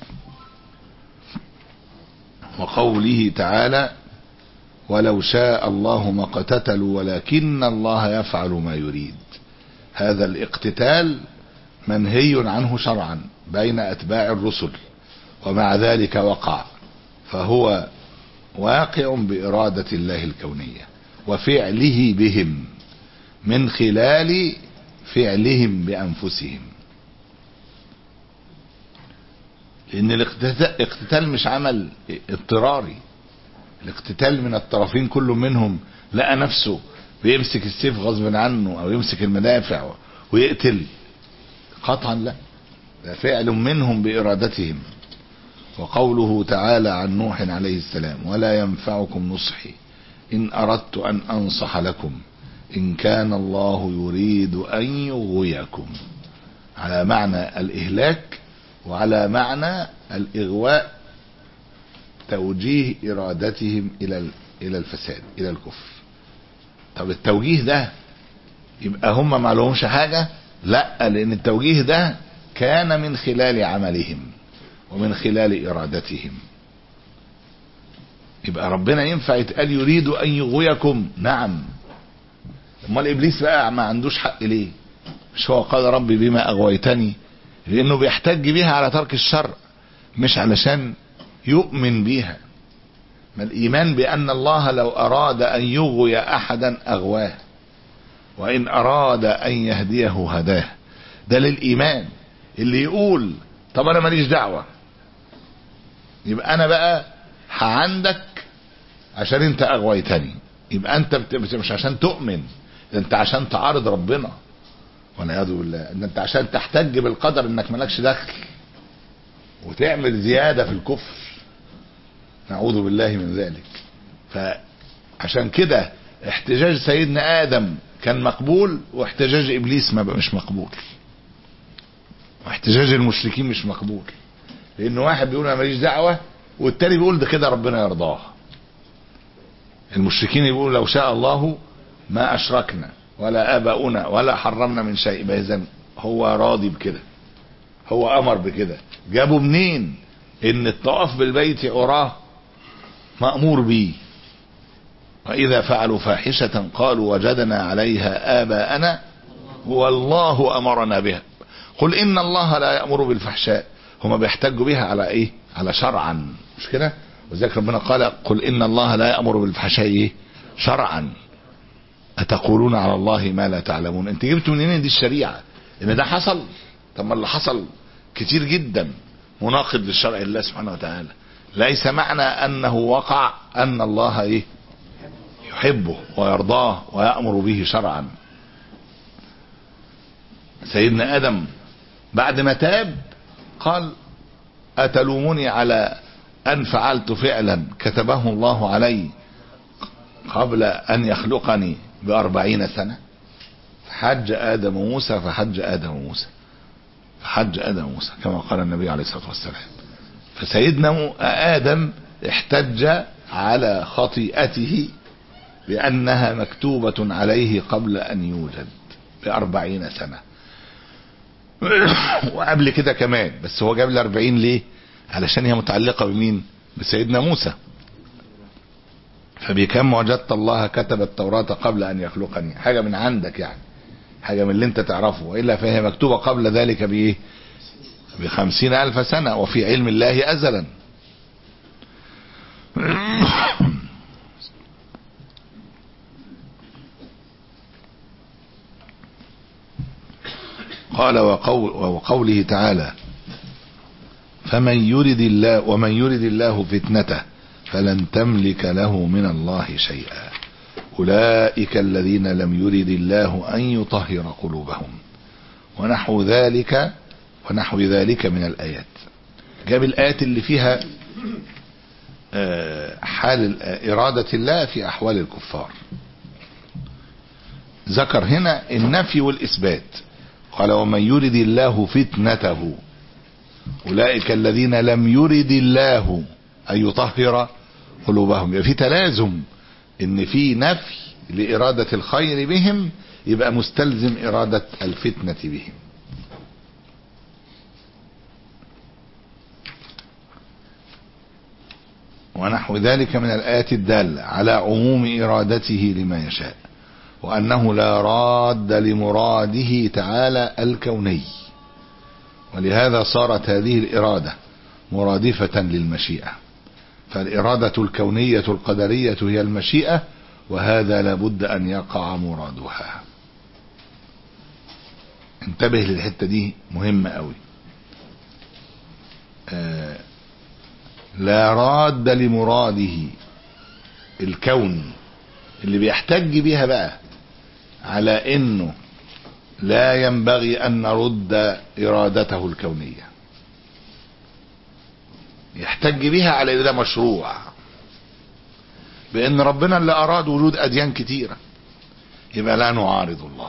وقوله تعالى ولو شاء الله ما اقتتلوا ولكن الله يفعل ما يريد. هذا الاقتتال منهي عنه شرعا بين أتباع الرسل، ومع ذلك وقع، فهو واقع بإرادة الله الكونية وفعله بهم من خلال فعلهم بأنفسهم. لأن الاقتتال مش عمل اضطراري، الاقتتال من الطرفين كل منهم لقى نفسه بيمسك السيف غصب عنه أو يمسك المدافع ويقتل، قطعا لا، ده فعل منهم بإرادتهم. وقوله تعالى عن نوح عليه السلام ولا ينفعكم نصحي إن أردت أن أنصح لكم إن كان الله يريد أن يغويكم، على معنى الإهلاك وعلى معنى الإغواء، توجيه إرادتهم إلى إلى الفساد إلى الكفر. طب التوجيه ده يبقى هم ما لهمش حاجة؟ لا، لأن التوجيه ده كان من خلال عملهم ومن خلال إرادتهم. يبقى ربنا ينفع يتقال يريد أن يغويكم؟ نعم. امال إبليس بقى ما عندوش حق ليه؟ مش هو قال ربي بما أغويتني؟ لأنه بيحتج بيها على ترك الشر، مش علشان يؤمن بيها. ما الإيمان بأن الله لو أراد أن يغوي أحدا أغواه، وإن أراد أن يهديه هداه. ده للإيمان. اللي يقول طب أنا ماليش دعوة، يبقى أنا بقى عندك عشان أنت أغويتني، يبقى انت بت... مش عشان تؤمن، ده انت عشان تعارض ربنا والعياذ بالله، ان انت عشان تحتج بالقدر انك مالكش دخل وتعمل زيادة في الكفر، نعوذ بالله من ذلك. فعشان كده احتجاج سيدنا آدم كان مقبول، واحتجاج إبليس ما مش مقبول، واحتجاج المشركين مش مقبول، لأن واحد بيقول أنا ماليش دعوة والتاني بيقول ده كده ربنا يرضاه. المشركين يقولوا لو شاء الله ما أشركنا ولا آباؤنا ولا حرمنا من شيء، إذن هو راضي بكده، هو أمر بكده. جابوا منين إن الطواف بالبيت عراه مأمور به؟ وإذا فعلوا فاحشة قالوا وجدنا عليها آباءنا والله أمرنا بها. قل إن الله لا يأمر بالفحشاء. هما بيحتجوا بها على إيه؟ على شرعا، مش كده؟ وذلك ربنا قال قل إن الله لا يأمر بالفحشاء إيه؟ شرعا. أتقولون على الله ما لا تعلمون. انت جبتوا منين دي الشريعة ان ده حصل؟ طب ما اللي حصل كتير جدا مناقض للشرع الله سبحانه وتعالى. ليس معنى انه وقع ان الله ايه؟ يحبه ويرضاه ويأمر به شرعا. سيدنا آدم بعد ما تاب قال أتلومني على أن فعلت فعلا كتبه الله علي قبل أن يخلقني بأربعين سنة؟ فحج آدم موسى فحج آدم موسى فحج آدم موسى كما قال النبي عليه الصلاة والسلام. فسيدنا آدم احتج على خطيئته بأنها مكتوبة عليه قبل أن يوجد بأربعين سنة وقبل كده كمان، بس هو جاب الأربعين ليه؟ علشان هي متعلقة بمين؟ بسيدنا موسى. فبكم وجدت الله كتب التوراة قبل أن يخلقني، حاجة من عندك يعني، حاجة من اللي انت تعرفه، وإلا فهي مكتوبة قبل ذلك بإيه؟ بخمسين ألف سنة، وفي علم الله أزلا. قال وقول وقوله تعالى فمن يرد الله ومن يرد الله فتنته فلن تملك له من الله شيئا أولئك الذين لم يرد الله أن يطهر قلوبهم ونحو ذلك ونحو ذلك من الآيات. جاب الآيات اللي فيها حال إرادة الله في أحوال الكفار. ذكر هنا النفي والإثبات. قال ومن يرد الله فتنته أولئك الذين لم يرد الله أن يطهر قلوبهم. يبقى في تلازم ان في نفي لإرادة الخير بهم، يبقى مستلزم إرادة الفتنة بهم. ونحو ذلك من الآيات الدالة على عموم إرادته لما يشاء، وأنه لا راد لمراده تعالى الكوني، ولهذا صارت هذه الإرادة مرادفة للمشيئة. فالإرادة الكونية القدرية هي المشيئة، وهذا لابد أن يقع مرادها. انتبه للحتة دي مهمة قوي. آه لا راد لمراده الكوني اللي بيحتج بيها بقى على انه لا ينبغي ان نرد ارادته الكونية، يحتج بيها على ان ده مشروع، بان ربنا اللي اراد وجود اديان كتيرة، يبقى لا نعارض الله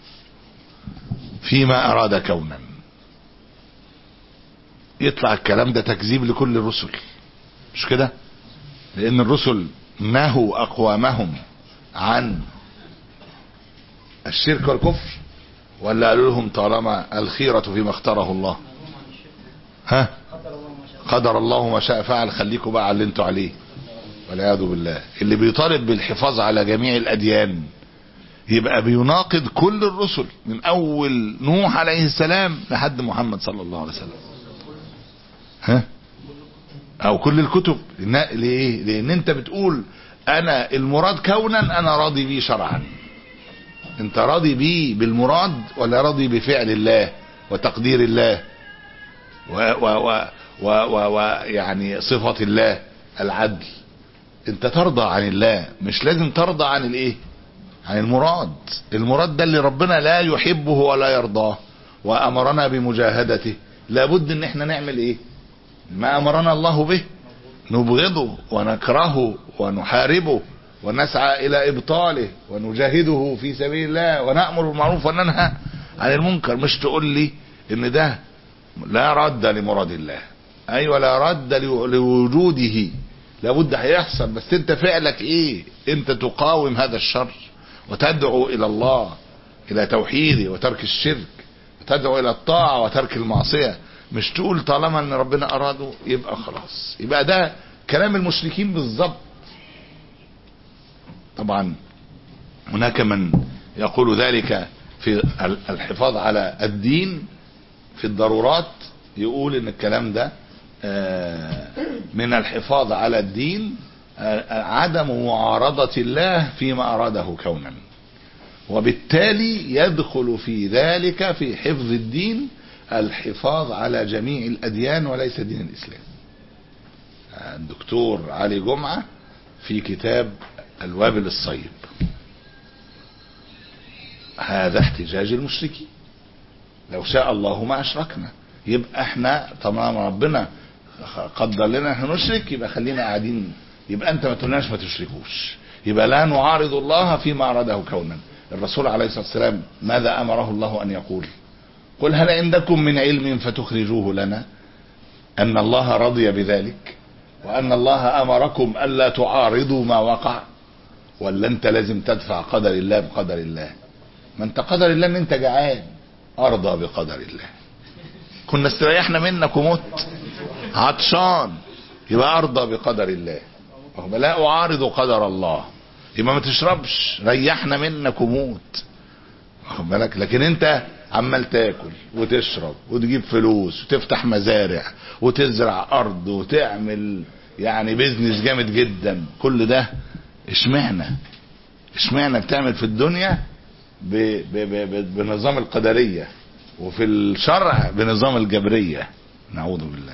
فيما اراد كونا. يطلع الكلام ده تكذيب لكل الرسل، مش كده؟ لان الرسل نهوا اقوامهم عن الشرك والكفر، ولا قالوا لهم طالما الخيرة فيما اختاره الله؟ ها قدر الله ما شاء فعل، خليكم بقى على اللي انتوا عليه والعياذ بالله. اللي بيطالب بالحفاظ على جميع الاديان يبقى بيناقض كل الرسل من اول نوح عليه السلام لحد محمد صلى الله عليه وسلم، ها او كل الكتب. ليه؟ لان انت بتقول انا المراد كونا انا راضي بيه شرعا. انت راضي بيه بالمراد ولا راضي بفعل الله وتقدير الله و و و و و و يعني صفة الله العدل انت ترضى عن الله، مش لازم ترضى عن الايه، عن المراد. المراد ده اللي ربنا لا يحبه ولا يرضاه وامرنا بمجاهدته، لابد ان احنا نعمل ايه؟ ما امرنا الله به، نبغضه ونكرهه ونحاربه ونسعى الى ابطاله ونجاهده في سبيل الله ونأمر بالمعروف وننهى عن المنكر. مش تقول لي ان ده لا رد لمراد الله، ايوه لا رد لوجوده، لابد هيحصل، بس انت فعلك ايه؟ انت تقاوم هذا الشر وتدعو الى الله، الى توحيده وترك الشرك، وتدعو الى الطاعة وترك المعصية. مش تقول طالما ان ربنا اراده يبقى خلاص. يبقى ده كلام المشركين بالظبط. طبعا هناك من يقول ذلك في الحفاظ على الدين في الضرورات، يقول ان الكلام ده من الحفاظ على الدين عدم معارضة الله فيما أراده كونا، وبالتالي يدخل في ذلك في حفظ الدين الحفاظ على جميع الأديان وليس دين الإسلام. الدكتور علي جمعة في كتاب الوابل الصيب، هذا احتجاج المشركين، لو شاء الله ما أشركنا. يبقى احنا طبعا ربنا قدر لنا احنا نشرك، يبقى خلينا قاعدين، يبقى انت ما تقولناش ما تشركوش، يبقى لا نعارض الله فيما أراده كونا. الرسول عليه الصلاة والسلام ماذا أمره الله أن يقول؟ قل هل عندكم من علم فتخرجوه لنا أن الله رضي بذلك وأن الله أمركم ألا تعارضوا ما وقع، ولا أنت لازم تدفع قدر الله بقدر الله؟ ما أنت قدر الله أن أنت جعان، أرضى بقدر الله. كنا استريحنا منك ومت عطشان، يبقى أرضى بقدر الله، لا أعارض قدر الله، يبقى ما تشربش، ريحنا منك وموت، واخد بالك؟ لكن انت عمال تاكل وتشرب وتجيب فلوس وتفتح مزارع وتزرع ارض وتعمل يعني بيزنس جامد جدا، كل ده اشمعنى اشمعنى بتعمل في الدنيا ب ب ب بنظام القدرية وفي الشرع بنظام الجبرية؟ نعوذ بالله.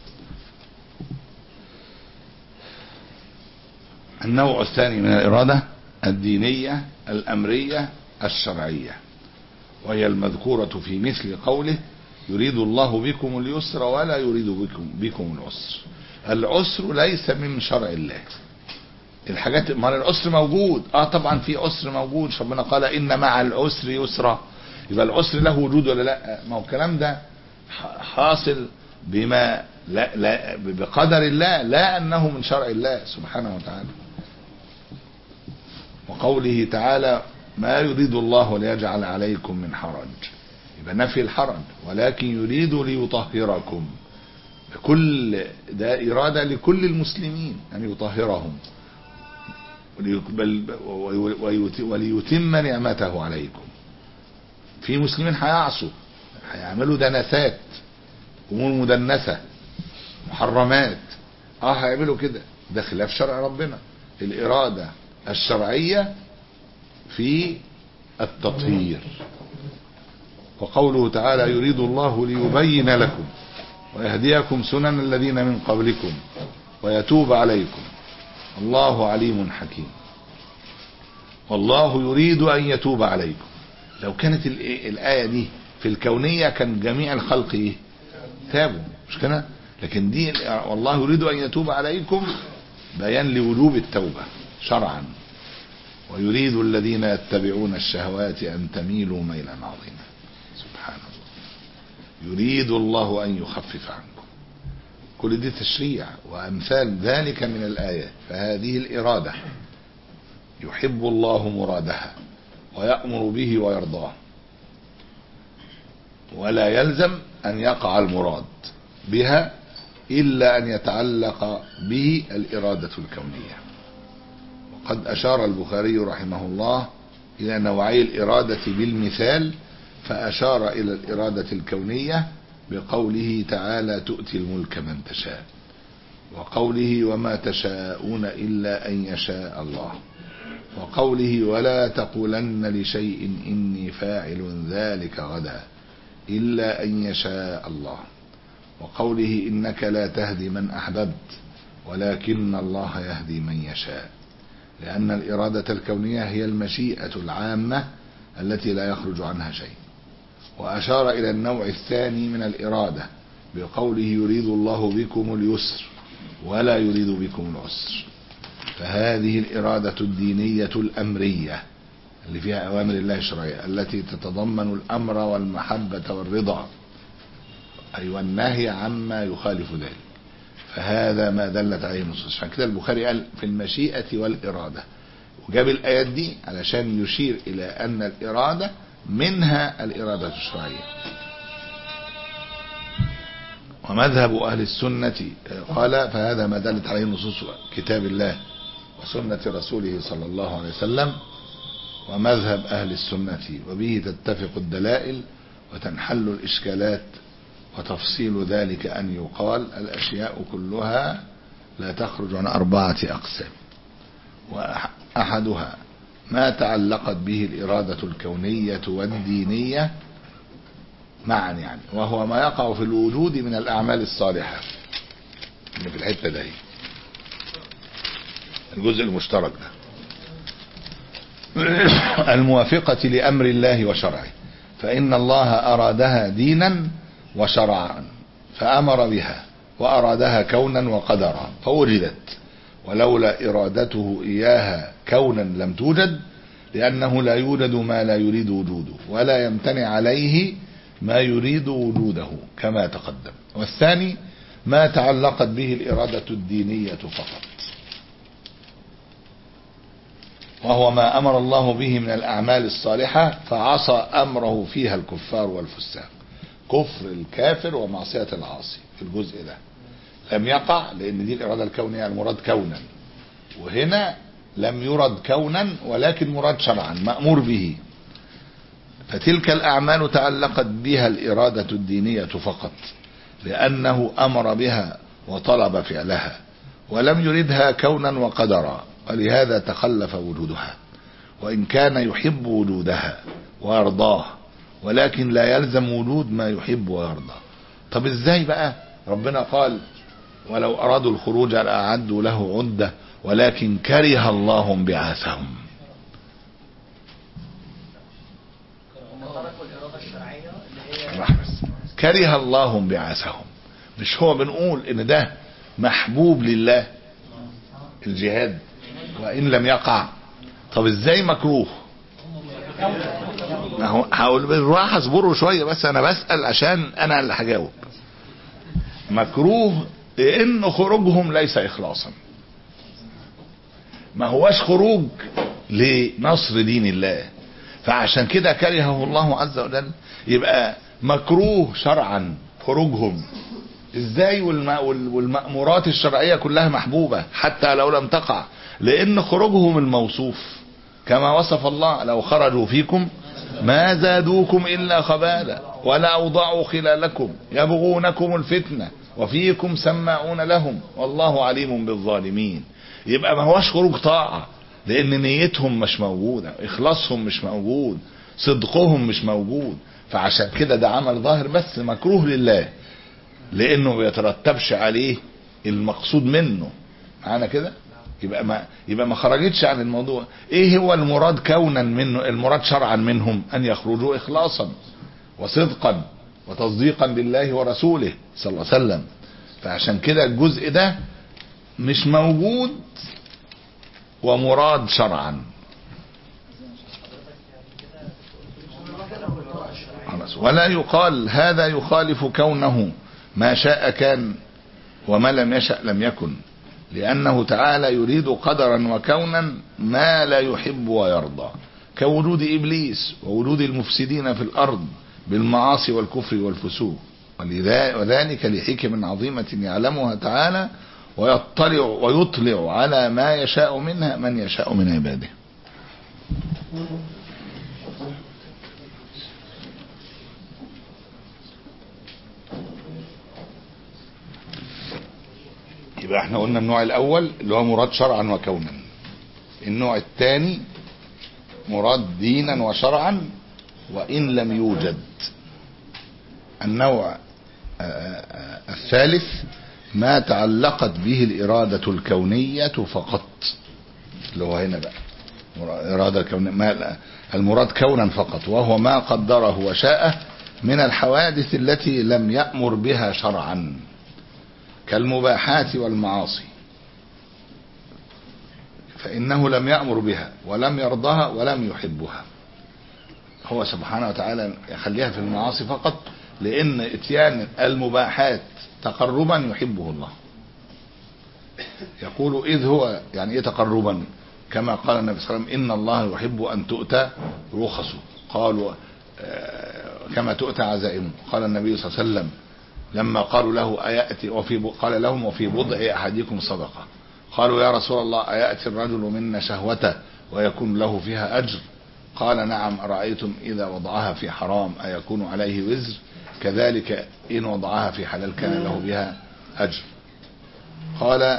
النوع الثاني من الإرادة الدينية الأمرية الشرعية، وهي المذكورة في مثل قوله يريد الله بكم اليسر ولا يريد بكم, بكم العسر. العسر ليس من شرع الله. الحاجات ما العسر موجود، اه طبعا في عسر موجود، ربنا قال إن مع العسر يسرا، يبقى العسر له وجود ولا لا؟ ما هو الكلام ده حاصل بما لا لا بقدر الله، لا أنه من شرع الله سبحانه وتعالى. وقوله تعالى ما يريد الله ليجعل عليكم من حرج، يبقى نفي الحرج، ولكن يريد ليطهركم. كل ده إرادة لكل المسلمين أن يطهرهم وليتم نعمته عليكم. في مسلمين هيعصوا، هيعملوا دنسات، أمور مدنسة، محرمات، اه هيعملوا كده، ده خلاف شرع ربنا. الإرادة الشرعية في التطهير. وقوله تعالى يريد الله ليبين لكم ويهديكم سنن الذين من قبلكم ويتوب عليكم الله عليم حكيم. والله يريد أن يتوب عليكم. لو كانت الآية دي في الكونية كان جميع الخلق ايه؟ تابوا، مش كده؟ لكن دي والله يريد أن يتوب عليكم بيان لوجوب التوبة شرعا. ويريد الذين يتبعون الشهوات أن تميلوا ميلا عظيما. سبحان الله. يريد الله أن يخفف عنكم. كل دي تشريع وأمثال ذلك من الآيات. فهذه الإرادة يحب الله مرادها ويأمر به ويرضاه، ولا يلزم أن يقع المراد بها إلا أن يتعلق به الإرادة الكونية. وقد أشار البخاري رحمه الله إلى نوعي الإرادة بالمثال، فأشار إلى الإرادة الكونية بقوله تعالى تؤتي الملك من تشاء، وقوله وما تشاءون إلا أن يشاء الله، وقوله ولا تقولن لشيء إني فاعل ذلك غدا إلا أن يشاء الله، وقوله إنك لا تهدي من أحببت، ولكن الله يهدي من يشاء، لأن الإرادة الكونية هي المشيئة العامة التي لا يخرج عنها شيء. وأشار إلى النوع الثاني من الإرادة بقوله يريد الله بكم اليسر ولا يريد بكم العسر، فهذه الإرادة الدينية الأمرية اللي فيها أوامر الله الشرعية التي تتضمن الأمر والمحبة والرضا، أي والنهي عما يخالف ذلك، فهذا ما دلت عليه النصوص. عشان كده البخاري قال في المشيئة والإرادة، وجاب الآيات دي علشان يشير إلى أن الإرادة منها الإرادة الشرعية. ومذهب أهل السنة قال فهذا ما دلت عليه نصوص كتاب الله وسنة رسوله صلى الله عليه وسلم، ومذهب أهل السنة وبه تتفق الدلائل وتنحل الإشكالات، وتفصيل ذلك أن يقال الأشياء كلها لا تخرج عن أربعة أقسام، وأحدها ما تعلقت به الإرادة الكونية والدينية معا يعني، وهو ما يقع في الوجود من الأعمال الصالحة اللي في الحتة ده، الجزء المشترك ده الموافقة لأمر الله وشرعه، فإن الله أرادها دينا وشرعا فأمر بها، وأرادها كونا وقدرا فوجدت، ولولا إرادته إياها كونا لم توجد، لأنه لا يوجد ما لا يريد وجوده، ولا يمتنع عليه ما يريد وجوده كما تقدم. والثاني ما تعلقت به الإرادة الدينية فقط، وهو ما أمر الله به من الأعمال الصالحة فعصى أمره فيها الكفار والفساق، كفر الكافر ومعصية العاصي في الجزء ده لم يقع، لأن دي الإرادة الكونية المراد كونا، وهنا لم يرد كونا ولكن مراد شرعا مأمور به. فتلك الأعمال تعلقت بها الإرادة الدينية فقط، لأنه أمر بها وطلب فعلها، ولم يردها كونا وقدرا، ولهذا تخلف وجودها، وإن كان يحب وجودها ويرضاه، ولكن لا يلزم وجود ما يحب ويرضى. طب ازاي بقى ربنا قال ولو أرادوا الخروج لأعدوا له عدة ولكن كره الله انبعاثهم؟ كره الله انبعاثهم، مش هو بنقول ان ده محبوب لله الجهاد وان لم يقع؟ طب ازاي مكروه؟ هقول بالراحه اصبروا شويه بس، انا بسأل عشان انا اللي هجاوب. مكروه لان خروجهم ليس اخلاصا، ما هواش خروج لنصر دين الله، فعشان كده كرهه الله عز وجل. يبقى مكروه شرعا خروجهم ازاي؟ والمأمورات الشرعية كلها محبوبة حتى لو لم تقع، لان خروجهم الموصوف كما وصف الله لو خرجوا فيكم ما زادوكم الا خبالا ولا اوضعوا خلالكم يبغونكم الفتنة وفيكم سماعون لهم والله عليم بالظالمين. يبقى ما هوش خروج طاعة، لان نيتهم مش موجودة، اخلاصهم مش موجود، صدقهم مش موجود، فعشان كده ده عمل ظاهر بس مكروه لله، لانه ما يترتبش عليه المقصود منه. معانا كده؟ يبقى ما يبقى ما خرجتش عن الموضوع. ايه هو المراد كونا منه؟ المراد شرعا منهم ان يخرجوا اخلاصا وصدقا وتصديقا بالله ورسوله صلى الله عليه وسلم. فعشان كده الجزء ده مش موجود ومراد شرعا. ولا يقال هذا يخالف كونه ما شاء كان وما لم يشأ لم يكن، لأنه تعالى يريد قدرا وكونا ما لا يحب ويرضى، كوجود إبليس ووجود المفسدين في الأرض بالمعاصي والكفر والفسوق، وذلك لحكم عظيمة يعلمها تعالى ويطلع ويطلع على ما يشاء منها من يشاء من عباده. يبقى احنا قلنا النوع الاول اللي هو مراد شرعا وكونا، النوع الثاني مراد دينا وشرعا وان لم يوجد، النوع الثالث ما تعلقت به الإرادة الكونية فقط، اللي هو هنا بقى إرادة كونية، ما المراد كونا فقط، وهو ما قدره وشاءه من الحوادث التي لم يأمر بها شرعا كالمباحات والمعاصي، فإنه لم يأمر بها ولم يرضها ولم يحبها. هو سبحانه وتعالى يخليها في المعاصي فقط، لأن اتيان المباحات تقربا يحبه الله. يقول إذ هو يعني إيه تقربا؟ كما قال النبي صلى الله عليه وسلم إن الله يحب أن تؤتى رخصه، قالوا كما تؤتى عزائمه. قال النبي صلى الله عليه وسلم لما قالوا له أيأتي وفي قال لهم وفي بضع أحدكم صدقة، قالوا يا رسول الله أيأتي الرجل منا شهوته ويكون له فيها أجر؟ قال نعم، أرأيتم إذا وضعها في حرام أيكون عليه وزر؟ كذلك إن وضعها في حلال كان له بها أجر. قال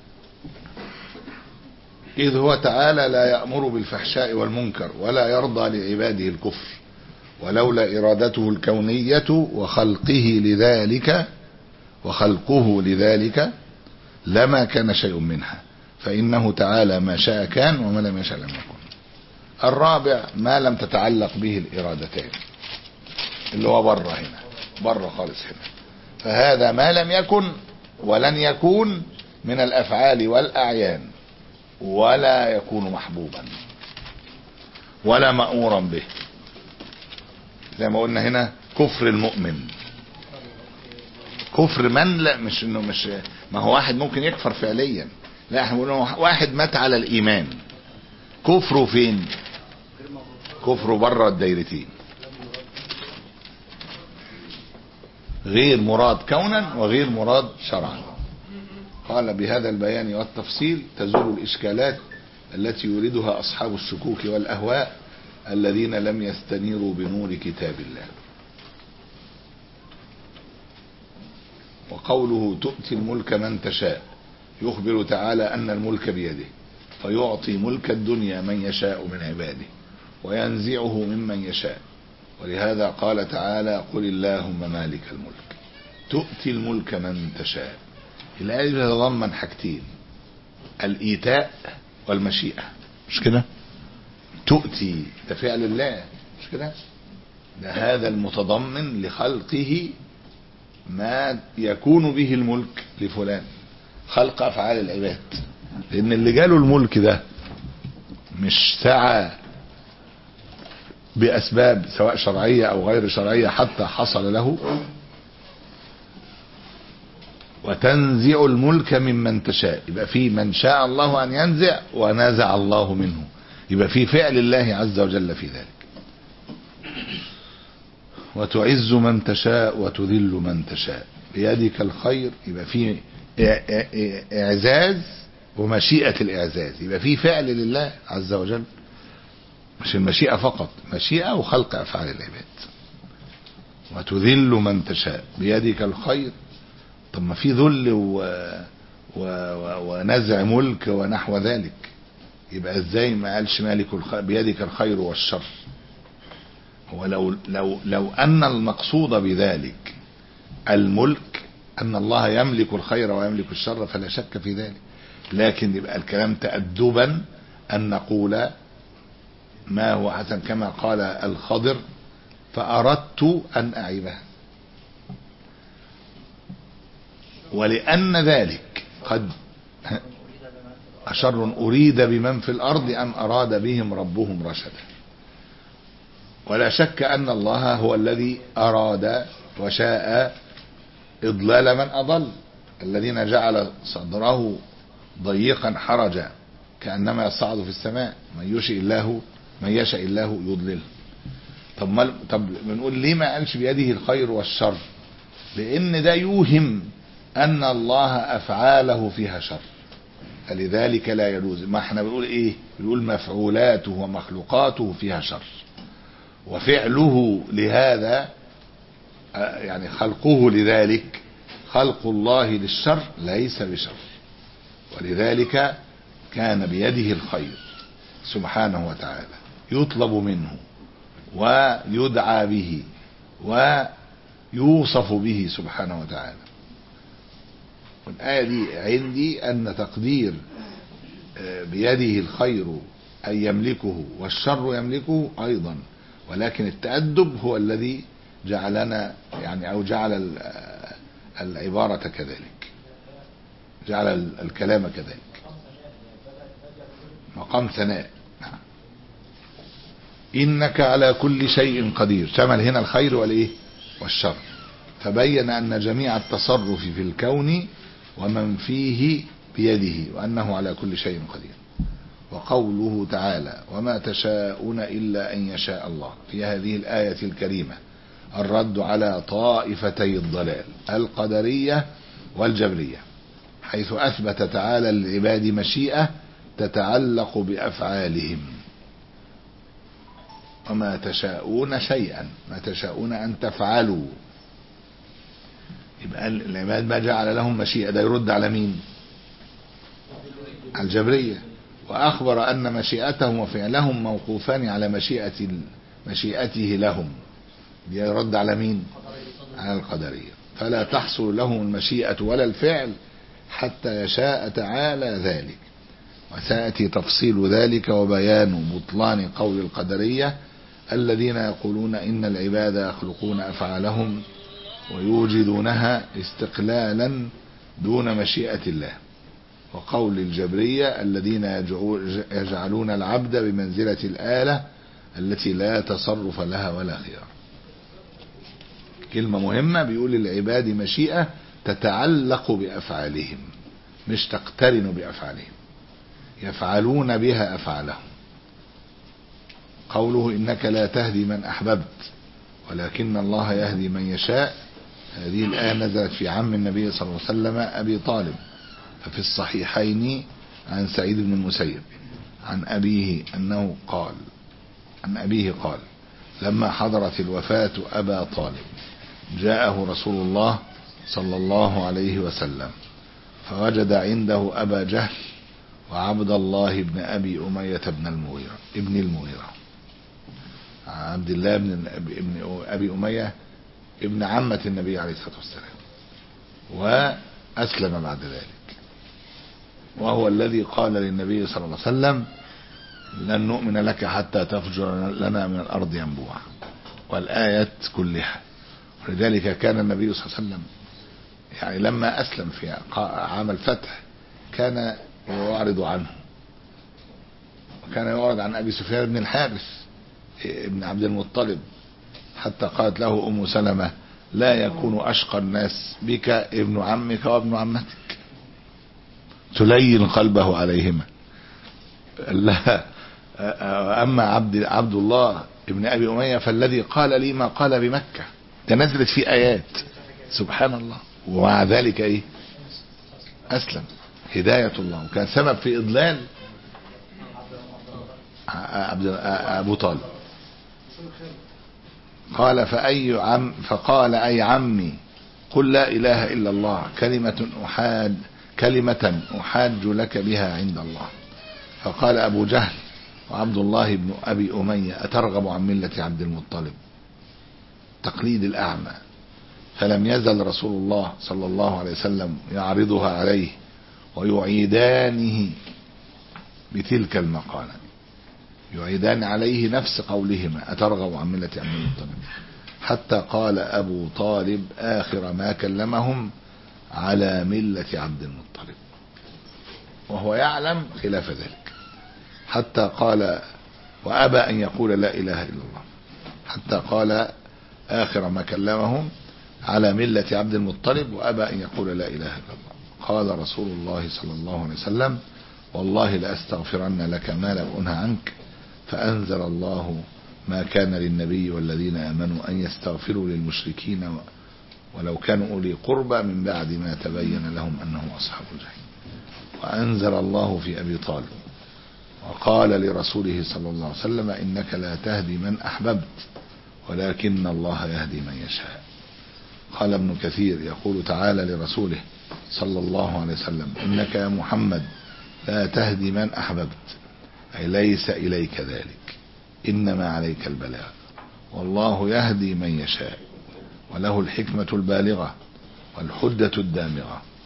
إذ هو تعالى لا يأمر بالفحشاء والمنكر ولا يرضى لعباده الكفر، ولولا إرادته الكونية وخلقه لذلك وخلقه لذلك لما كان شيء منها، فإنه تعالى ما شاء كان وما لم يشاء لم يكن. الرابع ما لم تتعلق به الإرادتين، اللي هو بره هنا، بره خالص هنا، فهذا ما لم يكن ولن يكون من الأفعال والأعيان، ولا يكون محبوبا ولا مأمورا به. زي ما قلنا هنا كفر المؤمن، كفر من لا مش انه مش ما هو واحد ممكن يكفر فعليا، لا احنا بنقول واحد مات على الإيمان، كفره فين؟ كفره بره الدايرتين، غير مراد كونا وغير مراد شرعا. قال بهذا البيان والتفصيل تزول الإشكالات التي يريدها أصحاب الشكوك والأهواء الذين لم يستنيروا بنور كتاب الله. وقوله تؤتي الملك من تشاء يخبر تعالى أن الملك بيده، فيعطي ملك الدنيا من يشاء من عباده وينزعه ممن يشاء. ولهذا قال تعالى قل اللهم مالك الملك تؤتي الملك من تشاء. الآية تتضمن حاجتين، الإيتاء والمشيئة، مش كده؟ تؤتي ده فعل الله، مش كده؟ ده هذا المتضمن لخلقه ما يكون به الملك لفلان، خلق أفعال العباد. لأن اللي جاله الملك ده مش سعى بأسباب سواء شرعية أو غير شرعية حتى حصل له. وتنزع الملك ممن تشاء، يبقى في من شاء الله أن ينزع ونزع الله منه، يبقى في فعل الله عز وجل في ذلك. وتعز من تشاء وتذل من تشاء بيدك الخير، يبقى في إعزاز ومشيئة الإعزاز، يبقى في فعل لله عز وجل، مش المشيئة فقط، مشيئة وخلق أفعال العباد. وتذل من تشاء بيدك الخير، طب ما في ذل و... و... و... ونزع ملك ونحو ذلك، يبقى ازاي ما قالش مالك الخير بيدك الخير والشر؟ هو لو لو لو ان المقصود بذلك الملك، ان الله يملك الخير ويملك الشر، فلا شك في ذلك، لكن يبقى الكلام تأدبا ان نقول ما هو حسن كما قال الخضر فأردت أن أعيبها. ولأن ذلك قد أشر أريد بمن في الأرض أم أراد بهم ربهم رشدا. ولا شك أن الله هو الذي أراد وشاء إضلال من أضل، الذين جعل صدره ضيقا حرجا كأنما يصعد في السماء، من يشاء الله من يشاء الله يضلل. طب ما طب بنقول ليه ما قالش بيده الخير والشر؟ لأن ده يوهم أن الله أفعاله فيها شر، فلذلك لا يجوز. ما احنا بنقول ايه؟ بنقول مفعولاته ومخلوقاته فيها شر، وفعله لهذا يعني خلقه لذلك، خلق الله للشر ليس بشر، ولذلك كان بيده الخير سبحانه وتعالى، يطلب منه ويدعى به ويوصف به سبحانه وتعالى. الآية دي عندي أن تقدير بيده الخير أن يملكه والشر يملكه أيضا، ولكن التأدب هو الذي جعلنا يعني أو جعل العبارة كذلك، جعل الكلام كذلك، مقام ثناء. إنك على كل شيء قدير، شمل هنا الخير والإيه والشر، فبين أن جميع التصرف في الكون ومن فيه بيده وأنه على كل شيء قدير. وقوله تعالى وما تشاءون إلا أن يشاء الله، في هذه الآية الكريمة الرد على طائفتي الضلال القدرية والجبرية، حيث أثبت تعالى للعباد مشيئة تتعلق بأفعالهم. وما تشاءون شيئا، ما تشاءون أن تفعلوا، يبقى العباد ما جعل لهم مشيئة، ده يرد على مين؟ على الجبرية. وأخبر أن مشيئتهم وفعلهم موقوفان على مشيئة مشيئته لهم، يرد على مين؟ على القدرية. فلا تحصل لهم المشيئة ولا الفعل حتى يشاء تعالى ذلك، وسيأتي تفصيل ذلك وبيان بطلان قول القدرية الذين يقولون إن العباد يخلقون أفعالهم ويوجدونها استقلالا دون مشيئة الله، وقول الجبرية الذين يجعلون العبد بمنزلة الآلة التي لا تصرف لها ولا خيار. كلمة مهمة، بيقول العباد مشيئة تتعلق بأفعالهم مش تقترن بأفعالهم، يفعلون بها أفعالهم. قوله إنك لا تهدي من أحببت ولكن الله يهدي من يشاء، هذه الآية نزلت في عم النبي صلى الله عليه وسلم أبي طالب، ففي الصحيحين عن سعيد بن المسيب عن أبيه أنه قال عن أبيه قال لما حضرت الوفاة أبا طالب جاءه رسول الله صلى الله عليه وسلم فوجد عنده أبا جهل وعبد الله بن أبي أمية بن المغيرة ابن المغيرة عبد الله بن أبي أمية ابن عمة النبي عليه الصلاة والسلام، وأسلم بعد ذلك، وهو الذي قال للنبي صلى الله عليه وسلم لن نؤمن لك حتى تفجر لنا من الأرض ينبوعا، والآية كلها. ولذلك كان النبي صلى الله عليه وسلم يعني لما أسلم في عام الفتح كان يعرض عنه، وكان يعرض عن أبي سفيان بن الحارث ابن عبد المطلب، حتى قالت له أم سلمة لا يكون أشقى الناس بك ابن عمك وابن عمتك، تلين قلبه عليهما. لا أما عبد عبد الله ابن أبي أمية فالذي قال لي ما قال بمكة، ده نزلت في آيات سبحان الله، ومع ذلك إيه أسلم هداية الله، وكان سبب في إضلال أبو طالب. قال فأي عم فقال أي عمي قل لا إله إلا الله كلمة أحاج كلمة أحاج لك بها عند الله. فقال أبو جهل وعبد الله بن أبي أمية أترغب عن ملة عبد المطلب، تقليد الأعمى. فلم يزل رسول الله صلى الله عليه وسلم يعرضها عليه ويعيدانه بتلك المقالة، يعيدان عليه نفس قولهما أترغب عن ملة عبد المطلب، حتى قال أبو طالب آخر ما كلمهم على ملة عبد المطلب، وهو يعلم خلاف ذلك، حتى قال وأبى أن يقول لا إله إلا الله، حتى قال آخر ما كلمهم على ملة عبد المطلب وأبى أن يقول لا إله إلا الله. قال رسول الله صلى الله عليه وسلم والله لأستغفرن لك ما لم أنه عنك، فأنزل الله ما كان للنبي والذين آمنوا أن يستغفروا للمشركين ولو كانوا أولي قربى من بعد ما تبين لهم أنهم أصحاب الجحيم. وأنزل الله في أبي طالب وقال لرسوله صلى الله عليه وسلم إنك لا تهدي من أحببت ولكن الله يهدي من يشاء. قال ابن كثير يقول تعالى لرسوله صلى الله عليه وسلم إنك يا محمد لا تهدي من أحببت، أي ليس إليك ذلك، إنما عليك البلاغ، والله يهدي من يشاء وله الحكمة البالغة والحجة الدامغة.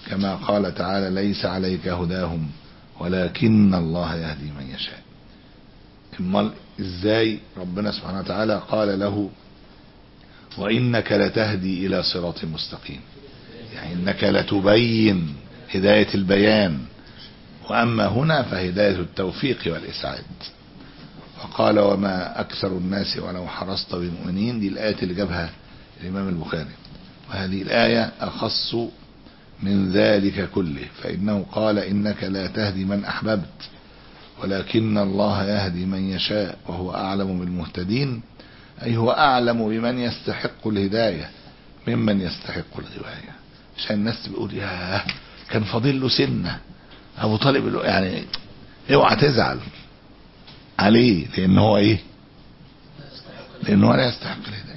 كما قال تعالى ليس عليك هداهم ولكن الله يهدي من يشاء. امال ازاي ربنا سبحانه وتعالى قال له وإنك لتهدي إلى صراط مستقيم، يعني إنك لتبين هداية البيان، وأما هنا فهداية التوفيق والإسعاد. وقال وما أكثر الناس ولو حرصت بمؤمنين، دي الآية اللي جابها الإمام البخاري، وهذه الآية أخص من ذلك كله، فإنه قال إنك لا تهدي من أحببت ولكن الله يهدي من يشاء وهو أعلم بالمهتدين، أي هو أعلم بمن يستحق الهداية ممن يستحق الغواية. عشان الناس بيقول يا كان فاضل له سنة أبو طالب، يعني اوعى تزعل عليه لأنه هو إيه، لأنه هو لا يستحق الهداية.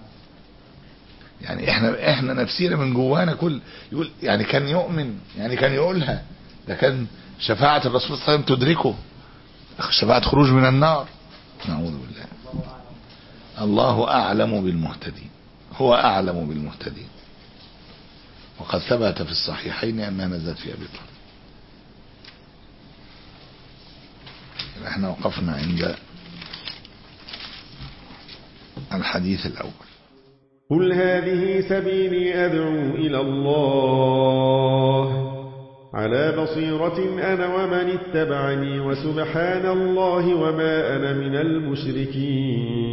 يعني احنا احنا نفسينا من جوانا كل يقول يعني كان يؤمن، يعني كان يقولها، ده كان شفاعة الرسول صلى الله عليه وسلم تدركه، شفاعة خروج من النار، نعوذ بالله. الله أعلم بالمهتدين، هو أعلم بالمهتدين. وقد ثبت في الصحيحين أنها نزلت في أبي طالب. احنا وقفنا عند الحديث الأول. قل هذه سبيلي أدعو إلى الله على بصيرة أنا ومن اتبعني وسبحان الله وما أنا من المشركين.